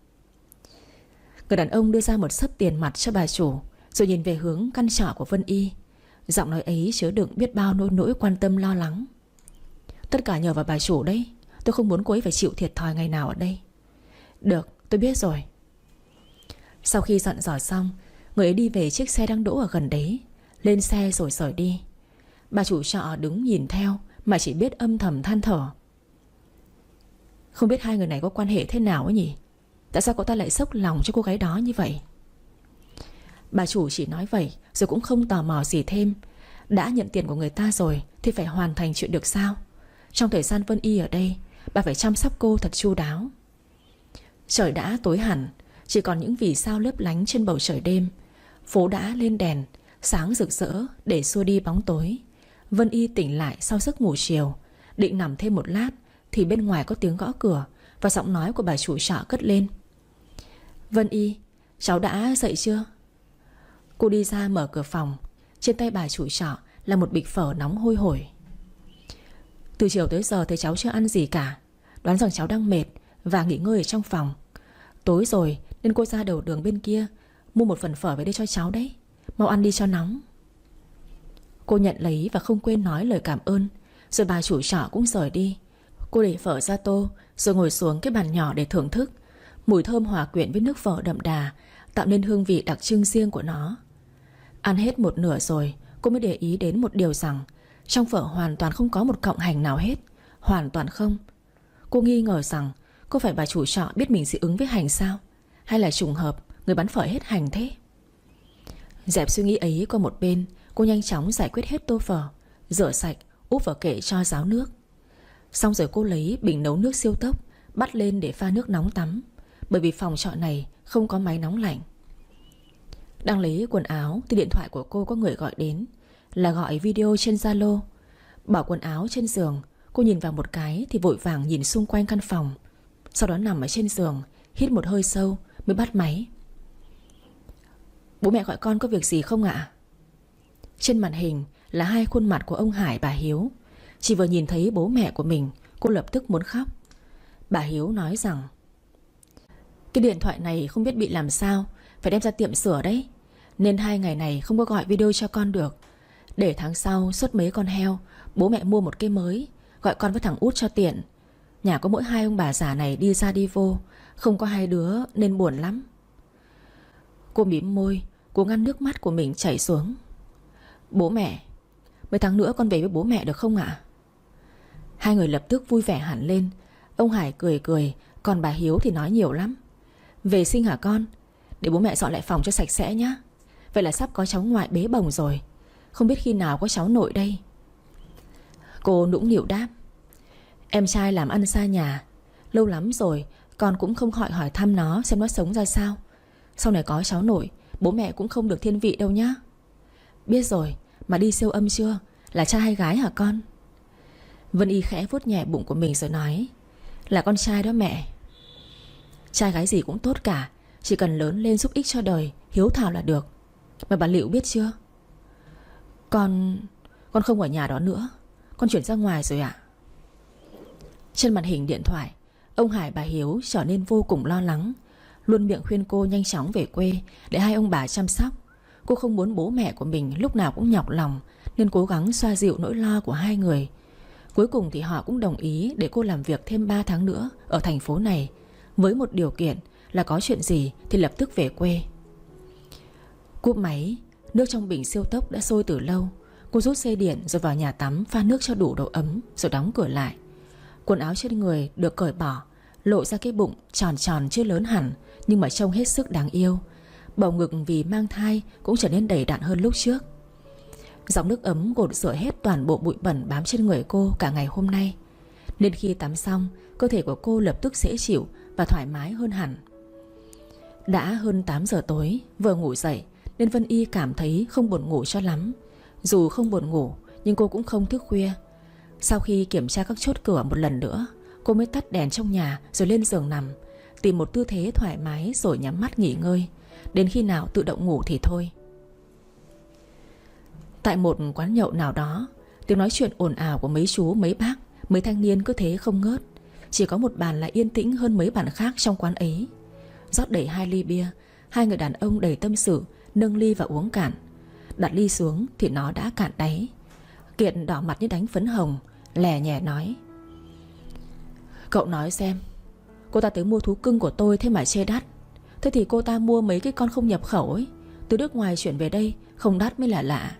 Người đàn ông đưa ra một xấp tiền mặt cho bà chủ, rồi nhìn về hướng căn trọ của Vân Y. Giọng nói ấy chứa đựng biết bao nỗi quan tâm lo lắng. Tất cả nhờ vào bà chủ đấy. Tôi không muốn cô ấy phải chịu thiệt thòi ngày nào ở đây. Được, tôi biết rồi. Sau khi dặn dò xong, người ấy đi về chiếc xe đang đỗ ở gần đấy, lên xe rồi rời đi. Bà chủ trọ đứng nhìn theo mà chỉ biết âm thầm than thở. Không biết hai người này có quan hệ thế nào ấy nhỉ? Tại sao cậu ta lại sốc lòng cho cô gái đó như vậy? Bà chủ chỉ nói vậy rồi cũng không tò mò gì thêm. Đã nhận tiền của người ta rồi thì phải hoàn thành chuyện được sao? Trong thời gian Vân Y ở đây, bà phải chăm sóc cô thật chu đáo. Trời đã tối hẳn, chỉ còn những vì sao lấp lánh trên bầu trời đêm. Phố đã lên đèn, sáng rực rỡ để xua đi bóng tối. Vân Y tỉnh lại sau giấc ngủ chiều, định nằm thêm một lát thì bên ngoài có tiếng gõ cửa và giọng nói của bà chủ trọ cất lên. Vân Y, cháu đã dậy chưa? Cô đi ra mở cửa phòng. Trên tay bà chủ trọ là một bịch phở nóng hôi hổi. Từ chiều tới giờ thấy cháu chưa ăn gì cả. Đoán rằng cháu đang mệt và nghỉ ngơi ở trong phòng. Tối rồi nên cô ra đầu đường bên kia mua một phần phở về đây cho cháu đấy. Mau ăn đi cho nóng. Cô nhận lấy và không quên nói lời cảm ơn. Rồi bà chủ trọ cũng rời đi. Cô để phở ra tô rồi ngồi xuống cái bàn nhỏ để thưởng thức. Mùi thơm hòa quyện với nước phở đậm đà tạo nên hương vị đặc trưng riêng của nó. Ăn hết một nửa rồi, cô mới để ý đến một điều rằng trong phở hoàn toàn không có một cọng hành nào hết. Hoàn toàn không. Cô nghi ngờ rằng có phải bà chủ trọ biết mình dị ứng với hành sao? Hay là trùng hợp người bán phở hết hành thế? Dẹp suy nghĩ ấy qua một bên, cô nhanh chóng giải quyết hết tô phở, rửa sạch, úp vào kệ cho ráo nước. Xong rồi cô lấy bình nấu nước siêu tốc, bắt lên để pha nước nóng tắm, bởi vì phòng trọ này không có máy nóng lạnh. Đang lấy quần áo thì điện thoại của cô có người gọi đến, là gọi video trên Zalo. Bỏ quần áo trên giường, cô nhìn vào một cái thì vội vàng nhìn xung quanh căn phòng. Sau đó nằm ở trên giường, hít một hơi sâu mới bắt máy. Bố mẹ gọi con có việc gì không ạ? Trên màn hình là hai khuôn mặt của ông Hải, bà Hiếu. Chỉ vừa nhìn thấy bố mẹ của mình, cô lập tức muốn khóc. Bà Hiếu nói rằng cái điện thoại này không biết bị làm sao, phải đem ra tiệm sửa đấy, nên 2 ngày này không có gọi video cho con được. Để tháng sau xuất mấy con heo, bố mẹ mua một cái mới, gọi con với thằng út cho tiện. Nhà có mỗi 2 ông bà già này đi ra đi vô, không có 2 đứa nên buồn lắm. Cô mím môi, cố ngăn nước mắt của mình chảy xuống. Bố mẹ, mấy tháng nữa con về với bố mẹ được không ạ? Hai người lập tức vui vẻ hẳn lên. Ông Hải cười cười, còn bà Hiếu thì nói nhiều lắm. Về sinh hả con? Để bố mẹ dọn lại phòng cho sạch sẽ nhá. Vậy là sắp có cháu ngoại bế bồng rồi, không biết khi nào có cháu nội đây. Cô nũng nịu đáp. Em trai làm ăn xa nhà, lâu lắm rồi con cũng không hỏi thăm nó xem nó sống ra sao. Sau này có cháu nội, bố mẹ cũng không được thiên vị đâu nhá. Biết rồi, mà đi siêu âm chưa? Là trai hay gái hả con? Vân Y khẽ vuốt nhẹ bụng của mình rồi nói. Là con trai đó mẹ. Trai gái gì cũng tốt cả, chỉ cần lớn lên giúp ích cho đời, hiếu thảo là được. Mà bà Liệu biết chưa? Con không ở nhà đó nữa, con chuyển ra ngoài rồi ạ. Trên màn hình điện thoại, ông Hải, bà Hiếu trở nên vô cùng lo lắng, luôn miệng khuyên cô nhanh chóng về quê để 2 ông bà chăm sóc. Cô không muốn bố mẹ của mình lúc nào cũng nhọc lòng, nên cố gắng xoa dịu nỗi lo của 2 người. Cuối cùng thì họ cũng đồng ý để cô làm việc thêm 3 tháng nữa ở thành phố này, với một điều kiện là có chuyện gì thì lập tức về quê. Cúp máy, nước trong bình siêu tốc đã sôi từ lâu. Cô rút dây điện rồi vào nhà tắm pha nước cho đủ độ ấm, rồi đóng cửa lại. Quần áo trên người được cởi bỏ, lộ ra cái bụng tròn tròn chưa lớn hẳn, nhưng mà trông hết sức đáng yêu. Bầu ngực vì mang thai cũng trở nên đầy đặn hơn lúc trước. Dòng nước ấm gột rửa hết toàn bộ bụi bẩn bám trên người cô cả ngày hôm nay, nên khi tắm xong, cơ thể của cô lập tức dễ chịu và thoải mái hơn hẳn. Đã hơn 8 giờ tối, vừa ngủ dậy nên Vân Y cảm thấy không buồn ngủ cho lắm. Dù không buồn ngủ nhưng cô cũng không thức khuya. Sau khi kiểm tra các chốt cửa một lần nữa, cô mới tắt đèn trong nhà rồi lên giường nằm, tìm một tư thế thoải mái rồi nhắm mắt nghỉ ngơi, đến khi nào tự động ngủ thì thôi. Tại một quán nhậu nào đó, tiếng nói chuyện ồn ào của mấy chú, mấy bác, mấy thanh niên cứ thế không ngớt. Chỉ có một bàn là yên tĩnh hơn mấy bàn khác trong quán ấy. Rót đầy 2 ly bia, 2 người đàn ông đầy tâm sự nâng ly và uống cạn. Đặt ly xuống thì nó đã cạn đáy. Kiệt đỏ mặt như đánh phấn hồng, lè nhè nói. Cậu nói xem, cô ta tới mua thú cưng của tôi thế mà chê đắt. Thế thì cô ta mua mấy cái con không nhập khẩu ấy, từ nước ngoài chuyển về đây, không đắt mới là lạ.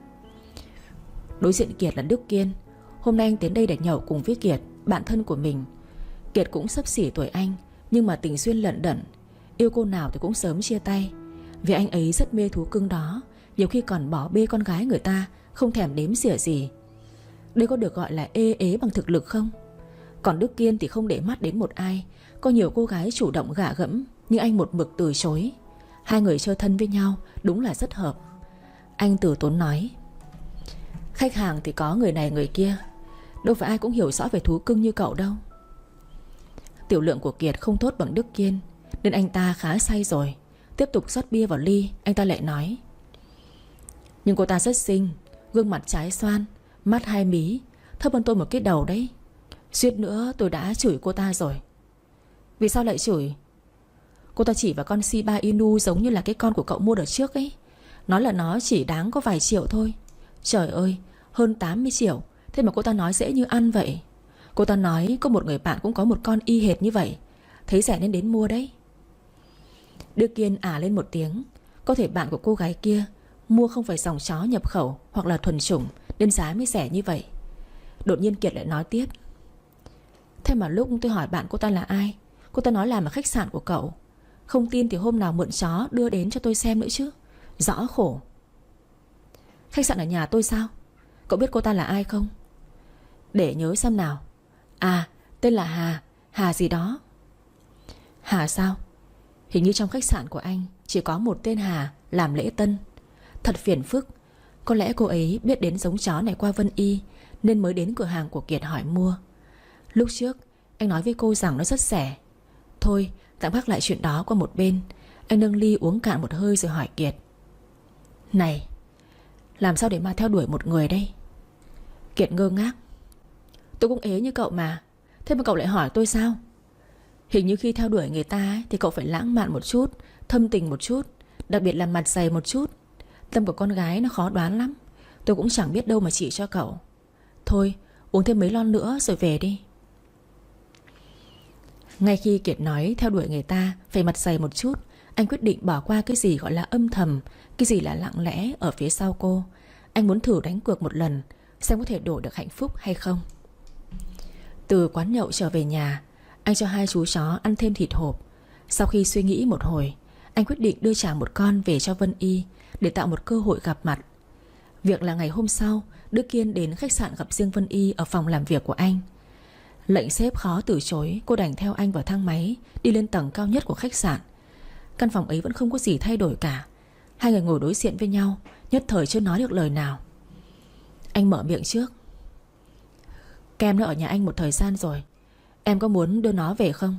Đối diện Kiệt là Đức Kiên. Hôm nay anh đến đây để nhậu cùng với Kiệt, bạn thân của mình. Kiệt cũng xấp xỉ tuổi anh, nhưng mà tình duyên lận đận, yêu cô nào thì cũng sớm chia tay. Vì anh ấy rất mê thú cưng đó, nhiều khi còn bỏ bê con gái người ta, không thèm đếm xỉa gì. Đây có được gọi là ê ế bằng thực lực không? Còn Đức Kiên thì không để mắt đến một ai. Có nhiều cô gái chủ động gạ gẫm, nhưng anh một mực từ chối. 2 người chơi thân với nhau đúng là rất hợp. Anh từ tốn nói. Khách hàng thì có người này người kia, đâu phải ai cũng hiểu rõ về thú cưng như cậu đâu. Tiểu lượng của Kiệt không tốt bằng Đức Kiên, nên anh ta khá say rồi. Tiếp tục rót bia vào ly, anh ta lại nói. Nhưng cô ta rất xinh, gương mặt trái xoan, mắt 2 mí, thấp hơn tôi một cái đầu đấy. Suýt nữa tôi đã chửi cô ta rồi. Vì sao lại chửi? Cô ta chỉ vào con Shiba Inu giống như là cái con của cậu mua đợt trước ấy, nói là nó chỉ đáng có vài triệu thôi. Trời ơi, hơn 80 triệu, thế mà cô ta nói dễ như ăn vậy. Cô ta nói có một người bạn cũng có một con y hệt như vậy, thấy rẻ nên đến mua đấy. Đức Kiên lên một tiếng. Có thể bạn của cô gái kia mua không phải dòng chó nhập khẩu hoặc là thuần chủng, nên giá mới rẻ như vậy. Đột nhiên Kiệt lại nói tiếp. Thế mà lúc tôi hỏi bạn cô ta là ai, cô ta nói làm ở khách sạn của cậu. Không tin thì hôm nào mượn chó đưa đến cho tôi xem nữa chứ. Rõ khổ. Khách sạn ở nhà tôi sao? Cậu biết cô ta là ai không? Để nhớ xem nào. À, tên là Hà. Hà gì đó. Hà sao? Hình như trong khách sạn của anh chỉ có một tên Hà làm lễ tân. Thật phiền phức. Có lẽ cô ấy biết đến giống chó này qua Vân Y nên mới đến cửa hàng của Kiệt hỏi mua. Lúc trước anh nói với cô rằng nó rất rẻ. Thôi tạm gác lại chuyện đó qua một bên. Anh nâng ly uống cạn một hơi rồi hỏi Kiệt: Này, làm sao để mà theo đuổi một người đây? Kiệt ngơ ngác. Tôi cũng ế như cậu mà. Thế mà cậu lại hỏi tôi sao? Hình như khi theo đuổi người ta ấy, thì cậu phải lãng mạn một chút, thâm tình một chút, đặc biệt là mặt dày một chút. Tâm của con gái nó khó đoán lắm. Tôi cũng chẳng biết đâu mà chỉ cho cậu. Thôi uống thêm mấy lon nữa rồi về đi. Ngay khi Kiệt nói theo đuổi người ta phải mặt dày một chút, anh quyết định bỏ qua cái gì gọi là âm thầm, cái gì là lặng lẽ ở phía sau cô. Anh muốn thử đánh cược một lần, xem có thể đổi được hạnh phúc hay không. Từ quán nhậu trở về nhà, anh cho hai chú chó ăn thêm thịt hộp. Sau khi suy nghĩ một hồi, anh quyết định đưa trả một con về cho Vân Y để tạo một cơ hội gặp mặt. Việc là ngày hôm sau, Đức Kiên đến khách sạn gặp riêng Vân Y ở phòng làm việc của anh. Lệnh sếp khó từ chối, cô đành theo anh vào thang máy đi lên tầng cao nhất của khách sạn. Căn phòng ấy vẫn không có gì thay đổi cả. Hai người ngồi đối diện với nhau, nhất thời chưa nói được lời nào. Anh mở miệng trước: Kem nó ở nhà anh một thời gian rồi, em có muốn đưa nó về không?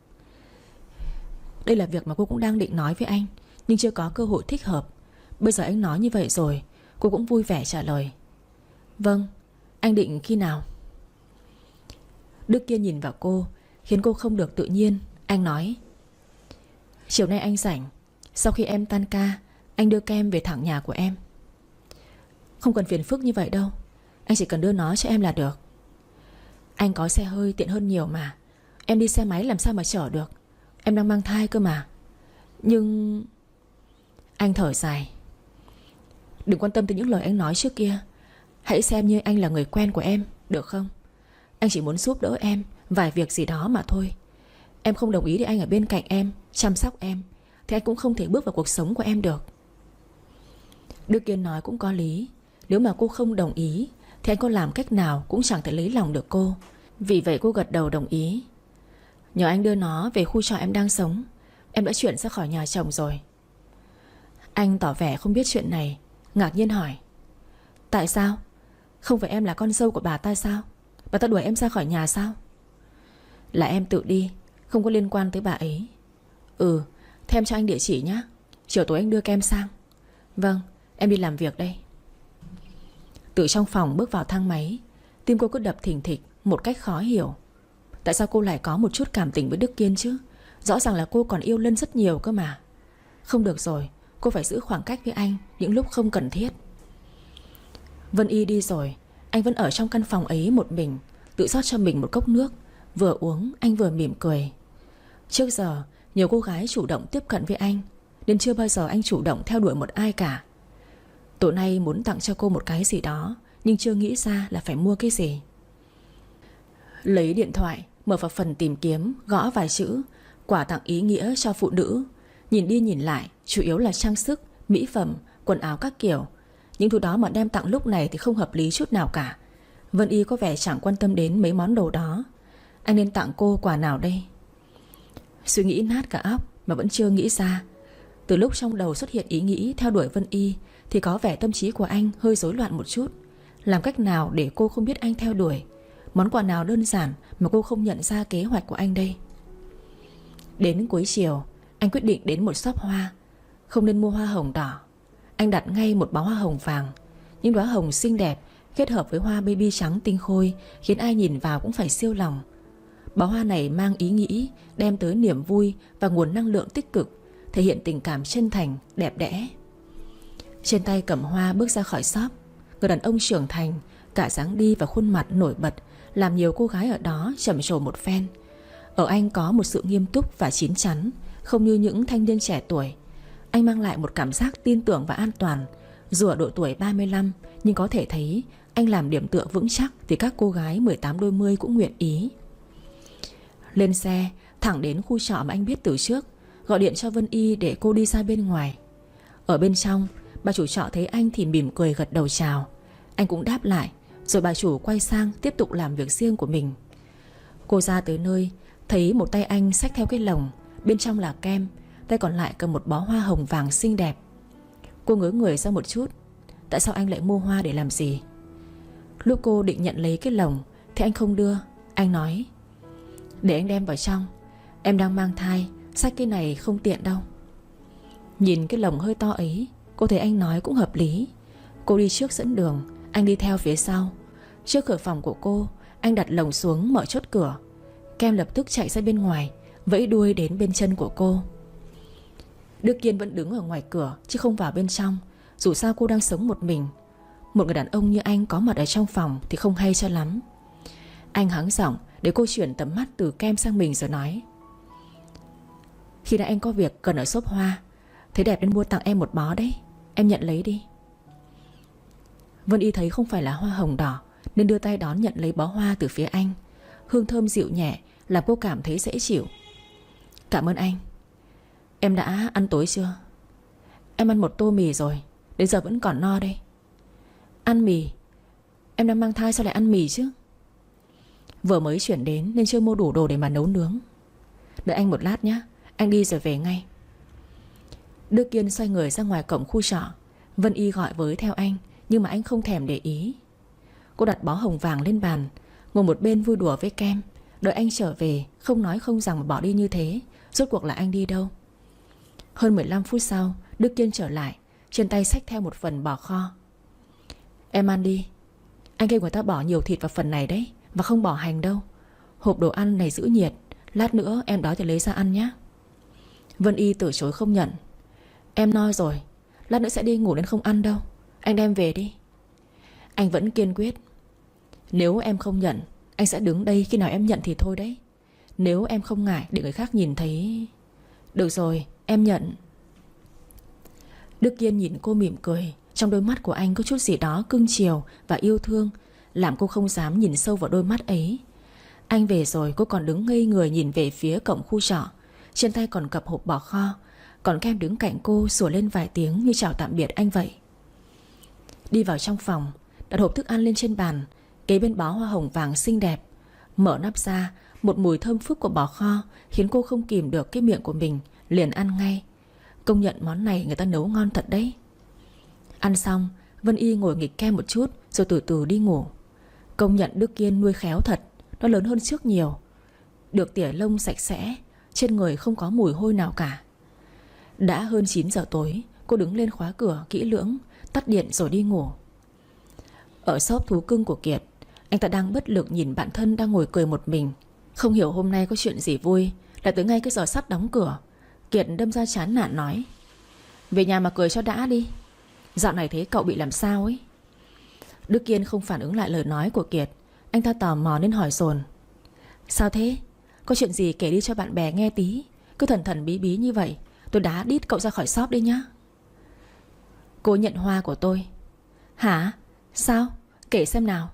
Đây là việc mà cô cũng đang định nói với anh, nhưng chưa có cơ hội thích hợp. Bây giờ anh nói như vậy rồi, cô cũng vui vẻ trả lời: Vâng, anh định khi nào? Đức Kiên nhìn vào cô khiến cô không được tự nhiên. Anh nói: Chiều nay anh rảnh, sau khi em tan ca, anh đưa kem về thẳng nhà của em. Không cần phiền phức như vậy đâu, anh chỉ cần đưa nó cho em là được. Anh có xe hơi tiện hơn nhiều mà. Em đi xe máy làm sao mà chở được, em đang mang thai cơ mà. Nhưng... Anh thở dài: Đừng quan tâm tới những lời anh nói trước kia. Hãy xem như anh là người quen của em, được không? Anh chỉ muốn giúp đỡ em vài việc gì đó mà thôi. Em không đồng ý để anh ở bên cạnh em, chăm sóc em, thì anh cũng không thể bước vào cuộc sống của em được. Đức Kiên nói cũng có lý. Nếu mà cô không đồng ý thì anh có làm cách nào cũng chẳng thể lấy lòng được cô. Vì vậy cô gật đầu đồng ý. Nhờ anh đưa nó về khu trọ em đang sống. Em đã chuyển ra khỏi nhà chồng rồi. Anh tỏ vẻ không biết chuyện này, ngạc nhiên hỏi: Tại sao? Không phải em là con dâu của bà ta sao? Bà ta đuổi em ra khỏi nhà sao? Là em tự đi, không có liên quan tới bà ấy. Ừ, thế em cho anh địa chỉ nhé, chiều tối anh đưa kem sang. Vâng, em đi làm việc đây. Từ trong phòng bước vào thang máy, tim cô cứ đập thình thịch một cách khó hiểu. Tại sao cô lại có một chút cảm tình với Đức Kiên chứ? Rõ ràng là cô còn yêu Lân rất nhiều cơ mà. Không được rồi, cô phải giữ khoảng cách với anh những lúc không cần thiết. Vân Y đi rồi, anh vẫn ở trong căn phòng ấy một mình, tự rót cho mình một cốc nước. Vừa uống anh vừa mỉm cười. Trước giờ nhiều cô gái chủ động tiếp cận với anh, nên chưa bao giờ anh chủ động theo đuổi một ai cả. Tối nay muốn tặng cho cô một cái gì đó, nhưng chưa nghĩ ra là phải mua cái gì. Lấy điện thoại, mở vào phần tìm kiếm, gõ vài chữ quà tặng ý nghĩa cho phụ nữ. Nhìn đi nhìn lại, chủ yếu là trang sức, mỹ phẩm, quần áo các kiểu. Những thứ đó mà đem tặng lúc này thì không hợp lý chút nào cả. Vân Y có vẻ chẳng quan tâm đến mấy món đồ đó. Anh nên tặng cô quà nào đây? Suy nghĩ nát cả óc mà vẫn chưa nghĩ ra. Từ lúc trong đầu xuất hiện ý nghĩ theo đuổi Vân Y thì có vẻ tâm trí của anh hơi rối loạn một chút. Làm cách nào để cô không biết anh theo đuổi? Món quà nào đơn giản mà cô không nhận ra kế hoạch của anh đây? Đến cuối chiều, anh quyết định đến một shop hoa. Không nên mua hoa hồng đỏ. Anh đặt ngay một bó hoa hồng vàng. Những đóa hồng xinh đẹp kết hợp với hoa baby trắng tinh khôi khiến ai nhìn vào cũng phải siêu lòng. Bó hoa này mang ý nghĩ đem tới niềm vui và nguồn năng lượng tích cực, thể hiện tình cảm chân thành, đẹp đẽ. Trên tay cầm hoa bước ra khỏi shop, người đàn ông trưởng thành, cả dáng đi và khuôn mặt nổi bật làm nhiều cô gái ở đó trầm trồ một phen. Ở anh có một sự nghiêm túc và chín chắn, không như những thanh niên trẻ tuổi. Anh mang lại một cảm giác tin tưởng và an toàn. Dù ở độ tuổi 35, nhưng có thể thấy anh làm điểm tựa vững chắc thì các cô gái 18 đôi mươi cũng nguyện ý. Lên xe, thẳng đến khu trọ mà anh biết từ trước, gọi điện cho Vân Y để cô đi ra bên ngoài. Ở bên trong, bà chủ trọ thấy anh thì mỉm cười gật đầu chào. Anh cũng đáp lại, rồi bà chủ quay sang tiếp tục làm việc riêng của mình. Cô ra tới nơi, thấy một tay anh xách theo cái lồng, bên trong là kem, tay còn lại cầm một bó hoa hồng vàng xinh đẹp. Cô ngớ người ra một chút. Tại sao anh lại mua hoa để làm gì? Lúc cô định nhận lấy cái lồng thì anh không đưa. Anh nói: để anh đem vào trong, em đang mang thai, xách cái này không tiện đâu. Nhìn cái lồng hơi to ấy, cô thấy anh nói cũng hợp lý. Cô đi trước dẫn đường, anh đi theo phía sau. Trước cửa phòng của cô, anh đặt lồng xuống mở chốt cửa. Kem lập tức chạy ra bên ngoài, vẫy đuôi đến bên chân của cô. Đức Kiên vẫn đứng ở ngoài cửa chứ không vào bên trong. Dù sao cô đang sống một mình. Một người đàn ông như anh có mặt ở trong phòng thì không hay cho lắm. Anh hắng giọng để cô chuyển tầm mắt từ Kem sang mình rồi nói: khi nãy anh có việc cần ở shop hoa, thấy đẹp nên mua tặng em một bó đấy, em nhận lấy đi. Vân Y thấy không phải là hoa hồng đỏ nên đưa tay đón nhận lấy bó hoa từ phía anh. Hương thơm dịu nhẹ làm cô cảm thấy dễ chịu. Cảm ơn anh. Em đã ăn tối chưa? Em ăn một tô mì rồi, đến giờ vẫn còn no đây. Ăn mì? Em đang mang thai sao lại ăn mì chứ? Vừa mới chuyển đến nên chưa mua đủ đồ để mà nấu nướng. Đợi anh một lát nhé, anh đi rồi về ngay. Đức Kiên xoay người ra ngoài cổng khu trọ. Vân Y gọi với theo anh, nhưng mà anh không thèm để ý. Cô đặt bó hồng vàng lên bàn, ngồi một bên vui đùa với Kem. Đợi anh trở về, không nói không rằng mà bỏ đi như thế. Rốt cuộc là anh đi đâu? Hơn 15 phút sau, Đức Kiên trở lại, trên tay xách theo một phần bò kho. Em ăn đi. Anh kêu người ta bỏ nhiều thịt vào phần này đấy, và không bỏ hành đâu. Hộp đồ ăn này giữ nhiệt, lát nữa em đói thì lấy ra ăn nhé. Vân Y từ chối không nhận. Em no rồi, lát nữa sẽ đi ngủ nên không ăn đâu. Anh đem về đi. Anh vẫn kiên quyết. Nếu em không nhận, anh sẽ đứng đây khi nào em nhận thì thôi đấy. Nếu em không ngại để người khác nhìn thấy. Được rồi, em nhận. Đức Kiên nhìn cô mỉm cười. Trong đôi mắt của anh có chút gì đó cưng chiều và yêu thương, làm cô không dám nhìn sâu vào đôi mắt ấy. Anh về rồi cô còn đứng ngây người nhìn về phía cổng khu trọ. Trên tay còn cặp hộp bò kho. Còn Kem đứng cạnh cô sủa lên vài tiếng như chào tạm biệt anh vậy. Đi vào trong phòng, đặt hộp thức ăn lên trên bàn, kế bên bó hoa hồng vàng xinh đẹp. Mở nắp ra, một mùi thơm phức của bò kho khiến cô không kìm được cái miệng của mình, liền ăn ngay. Công nhận món này người ta nấu ngon thật đấy. Ăn xong, Vân Y ngồi nghịch Kem một chút rồi từ từ đi ngủ. Công nhận Đức Kiên nuôi khéo thật, nó lớn hơn trước nhiều. Được tỉa lông sạch sẽ, trên người không có mùi hôi nào cả. Đã hơn 9 giờ tối, cô đứng lên khóa cửa kỹ lưỡng, tắt điện rồi đi ngủ. Ở shop thú cưng của Kiệt, anh ta đang bất lực nhìn bạn thân đang ngồi cười một mình. Không hiểu hôm nay có chuyện gì vui, lại tới ngay cái giờ sắp đóng cửa. Kiệt đâm ra chán nản nói: về nhà mà cười cho đã đi. Dạo này thấy cậu bị làm sao ấy? Đức Kiên không phản ứng lại lời nói của Kiệt. Anh ta tò mò nên hỏi dồn: sao thế? Có chuyện gì kể đi cho bạn bè nghe tí. Cứ thần thần bí bí như vậy, tôi đá đít cậu ra khỏi shop đi nhá. Cô nhận hoa của tôi. Hả? Sao? Kể xem nào.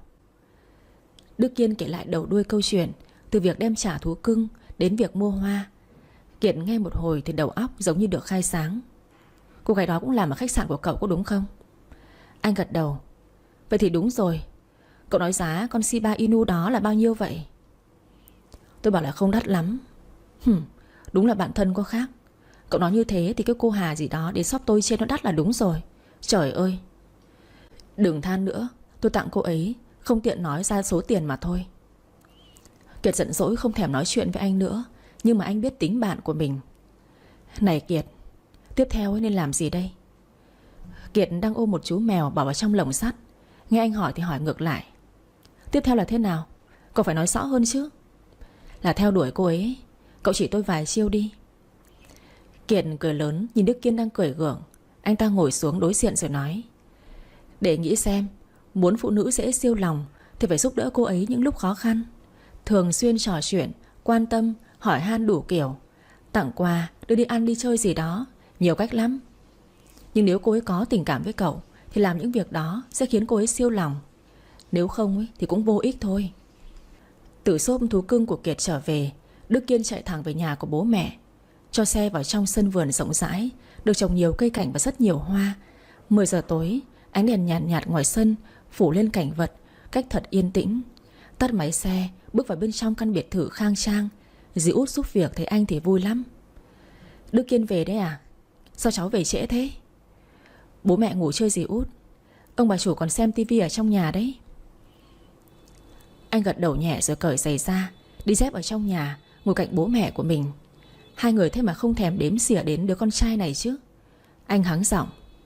Đức Kiên kể lại đầu đuôi câu chuyện, từ việc đem trả thú cưng đến việc mua hoa. Kiệt nghe một hồi thì đầu óc giống như được khai sáng. Cô gái đó cũng làm ở khách sạn của cậu có đúng không? Anh gật đầu. Vậy thì đúng rồi. Cậu nói giá con Shiba Inu đó là bao nhiêu vậy? Tôi bảo là không đắt lắm. Đúng là bạn thân có khác. Cậu nói như thế thì cái cô Hà gì đó đến shop tôi trên nó đắt là đúng rồi. Trời ơi. Đừng than nữa, tôi tặng cô ấy, không tiện nói ra số tiền mà thôi. Kiệt giận dỗi không thèm nói chuyện với anh nữa. Nhưng mà anh biết tính bạn của mình. Này Kiệt, tiếp theo nên làm gì đây? Kiệt đang ôm một chú mèo bỏ vào trong lồng sắt. Nghe anh hỏi thì hỏi ngược lại: tiếp theo là thế nào? Cậu phải nói rõ hơn chứ. Là theo đuổi cô ấy. Cậu chỉ tôi vài chiêu đi. Kiệt cười lớn nhìn Đức Kiên đang cười gượng. Anh ta ngồi xuống đối diện rồi nói: để nghĩ xem, muốn phụ nữ dễ siêu lòng thì phải giúp đỡ cô ấy những lúc khó khăn. Thường xuyên trò chuyện, quan tâm, hỏi han đủ kiểu. Tặng quà, đưa đi ăn đi chơi gì đó. Nhiều cách lắm. Nhưng nếu cô ấy có tình cảm với cậu thì làm những việc đó sẽ khiến cô ấy siêu lòng. Nếu không ấy, thì cũng vô ích thôi. Từ shop thú cưng của Kiệt trở về, Đức Kiên chạy thẳng về nhà của bố mẹ. Cho xe vào trong sân vườn rộng rãi, được trồng nhiều cây cảnh và rất nhiều hoa. 10 giờ tối, ánh đèn nhàn nhạt ngoài sân phủ lên cảnh vật cách thật yên tĩnh. Tắt máy xe, bước vào bên trong căn biệt thự khang trang. Dì Út giúp việc thấy anh thì vui lắm. Đức Kiên về đấy à? Sao cháu về trễ thế? Bố mẹ ngủ chơi dì Út. Ông bà chủ còn xem tivi ở trong nhà đấy. Anh gật đầu nhẹ rồi cởi giày ra, đi dép ở trong nhà, ngồi cạnh bố mẹ của mình. Hai người thế mà không thèm đếm xỉa đến đứa con trai này chứ. Anh hắng giọng: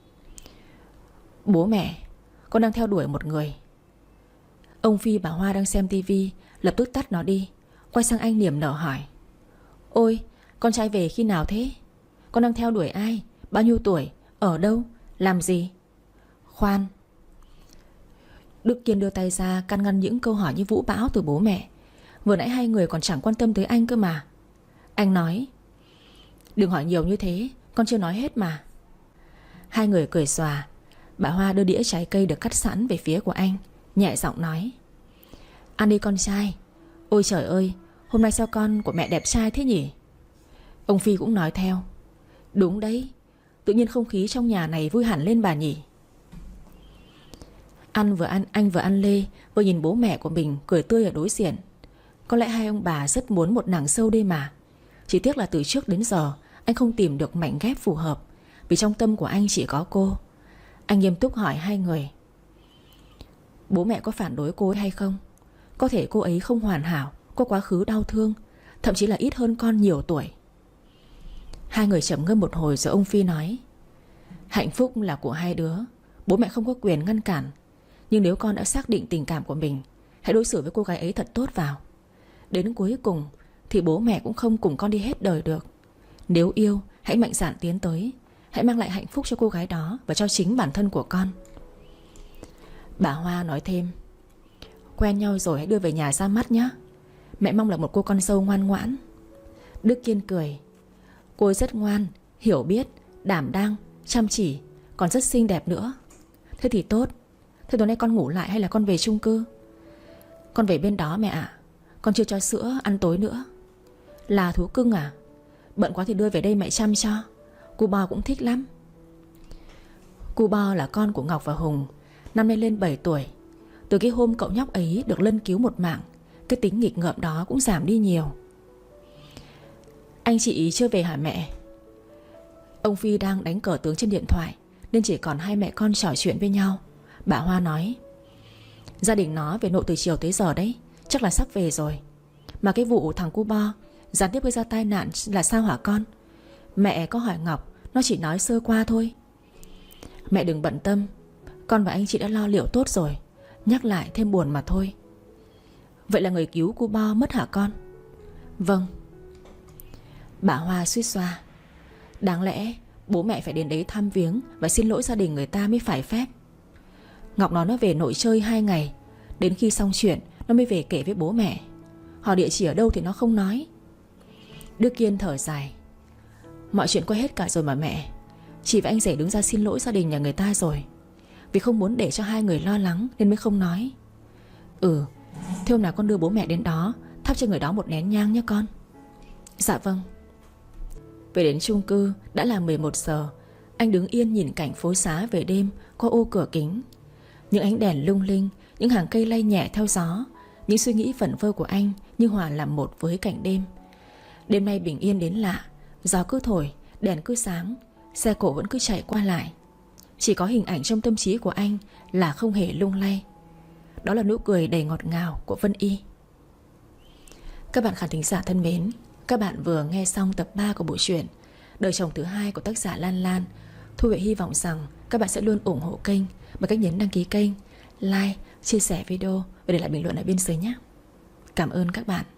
Bố mẹ, con đang theo đuổi một người. Ông Phi bà Hoa đang xem tivi lập tức tắt nó đi, quay sang anh niềm nở hỏi: Ôi, con trai về khi nào thế? Con đang theo đuổi ai? Bao nhiêu tuổi? Ở đâu? Làm gì? Khoan. Đức Kiên đưa tay ra can ngăn những câu hỏi như vũ bão từ bố mẹ. Vừa nãy hai người còn chẳng quan tâm tới anh cơ mà. Anh nói: Đừng hỏi nhiều như thế, con chưa nói hết mà. Hai người cười xòa. Bà Hoa đưa đĩa trái cây được cắt sẵn về phía của anh, nhẹ giọng nói: Ăn đi con trai. Ôi trời ơi, hôm nay sao con của mẹ đẹp trai thế nhỉ? Ông Phi cũng nói theo: Đúng đấy, tự nhiên không khí trong nhà này vui hẳn lên bà nhỉ. Anh vừa ăn lê, vừa nhìn bố mẹ của mình cười tươi ở đối diện. Có lẽ hai ông bà rất muốn một nàng sâu đây mà. Chỉ tiếc là từ trước đến giờ anh không tìm được mảnh ghép phù hợp, vì trong tâm của anh chỉ có cô. Anh nghiêm túc hỏi hai người: Bố mẹ có phản đối cô ấy hay không? Có thể cô ấy không hoàn hảo, có quá khứ đau thương, thậm chí là ít hơn con nhiều tuổi. Hai người trầm ngâm một hồi rồi ông Phi nói: Hạnh phúc là của hai đứa, bố mẹ không có quyền ngăn cản. Nhưng nếu con đã xác định tình cảm của mình, hãy đối xử với cô gái ấy thật tốt vào. Đến cuối cùng thì bố mẹ cũng không cùng con đi hết đời được. Nếu yêu, hãy mạnh dạn tiến tới, hãy mang lại hạnh phúc cho cô gái đó và cho chính bản thân của con. Bà Hoa nói thêm: Quen nhau rồi hãy đưa về nhà ra mắt nhé. Mẹ mong là một cô con dâu ngoan ngoãn. Đức Kiên cười: Cô ấy rất ngoan, hiểu biết, đảm đang, chăm chỉ, còn rất xinh đẹp nữa. Thế thì tốt. Thế tối nay con ngủ lại hay là con về chung cư? Con về bên đó mẹ ạ. Con chưa cho sữa ăn tối nữa. Là thú cưng à? Bận quá thì đưa về đây mẹ chăm cho. Cu Bo cũng thích lắm. Cu Bo là con của Ngọc và Hùng, năm nay lên 7 tuổi. Từ cái hôm cậu nhóc ấy được Lân cứu một mạng, cái tính nghịch ngợm đó cũng giảm đi nhiều. Anh chị chưa về hả mẹ? Ông Phi đang đánh cờ tướng trên điện thoại, nên chỉ còn hai mẹ con trò chuyện với nhau. Bà Hoa nói: Gia đình nó về nội từ chiều tới giờ đấy, chắc là sắp về rồi. Mà cái vụ thằng Cu Bo gián tiếp gây ra tai nạn là sao hả con? Mẹ có hỏi Ngọc, nó chỉ nói sơ qua thôi. Mẹ đừng bận tâm, con và anh chị đã lo liệu tốt rồi. Nhắc lại thêm buồn mà thôi. Vậy là người cứu Cu Bo mất hả con? Vâng. Bà Hoa suýt xoa: Đáng lẽ bố mẹ phải đến đấy thăm viếng và xin lỗi gia đình người ta mới phải phép. Ngọc nói nó về nội chơi 2 ngày, đến khi xong chuyện nó mới về kể với bố mẹ. Hỏi địa chỉ ở đâu thì nó không nói. Đức Kiên thở dài: Mọi chuyện qua hết cả rồi mà mẹ. Chị và anh rể đứng ra xin lỗi gia đình nhà người ta rồi, vì không muốn để cho hai người lo lắng nên mới không nói. Thế hôm nào con đưa bố mẹ đến đó, thắp cho người đó một nén nhang nhé con. Dạ vâng. Về đến chung cư đã là 11 giờ. Anh đứng yên nhìn cảnh phố xá về đêm qua ô cửa kính. Những ánh đèn lung linh, những hàng cây lay nhẹ theo gió. Những suy nghĩ vẩn vơ của anh như hòa làm một với cảnh đêm. Đêm nay bình yên đến lạ. Gió cứ thổi, đèn cứ sáng, xe cộ vẫn cứ chạy qua lại. Chỉ có hình ảnh trong tâm trí của anh là không hề lung lay. Đó là nụ cười đầy ngọt ngào của Vân Y. Các bạn khán thính giả thân mến, các bạn vừa nghe xong tập 3 của bộ truyện Đời chồng thứ 2 của tác giả Lan Lan. Thu Huệ hy vọng rằng các bạn sẽ luôn ủng hộ kênh bằng cách nhấn đăng ký kênh, like, chia sẻ video và để lại bình luận ở bên dưới nhé. Cảm ơn các bạn.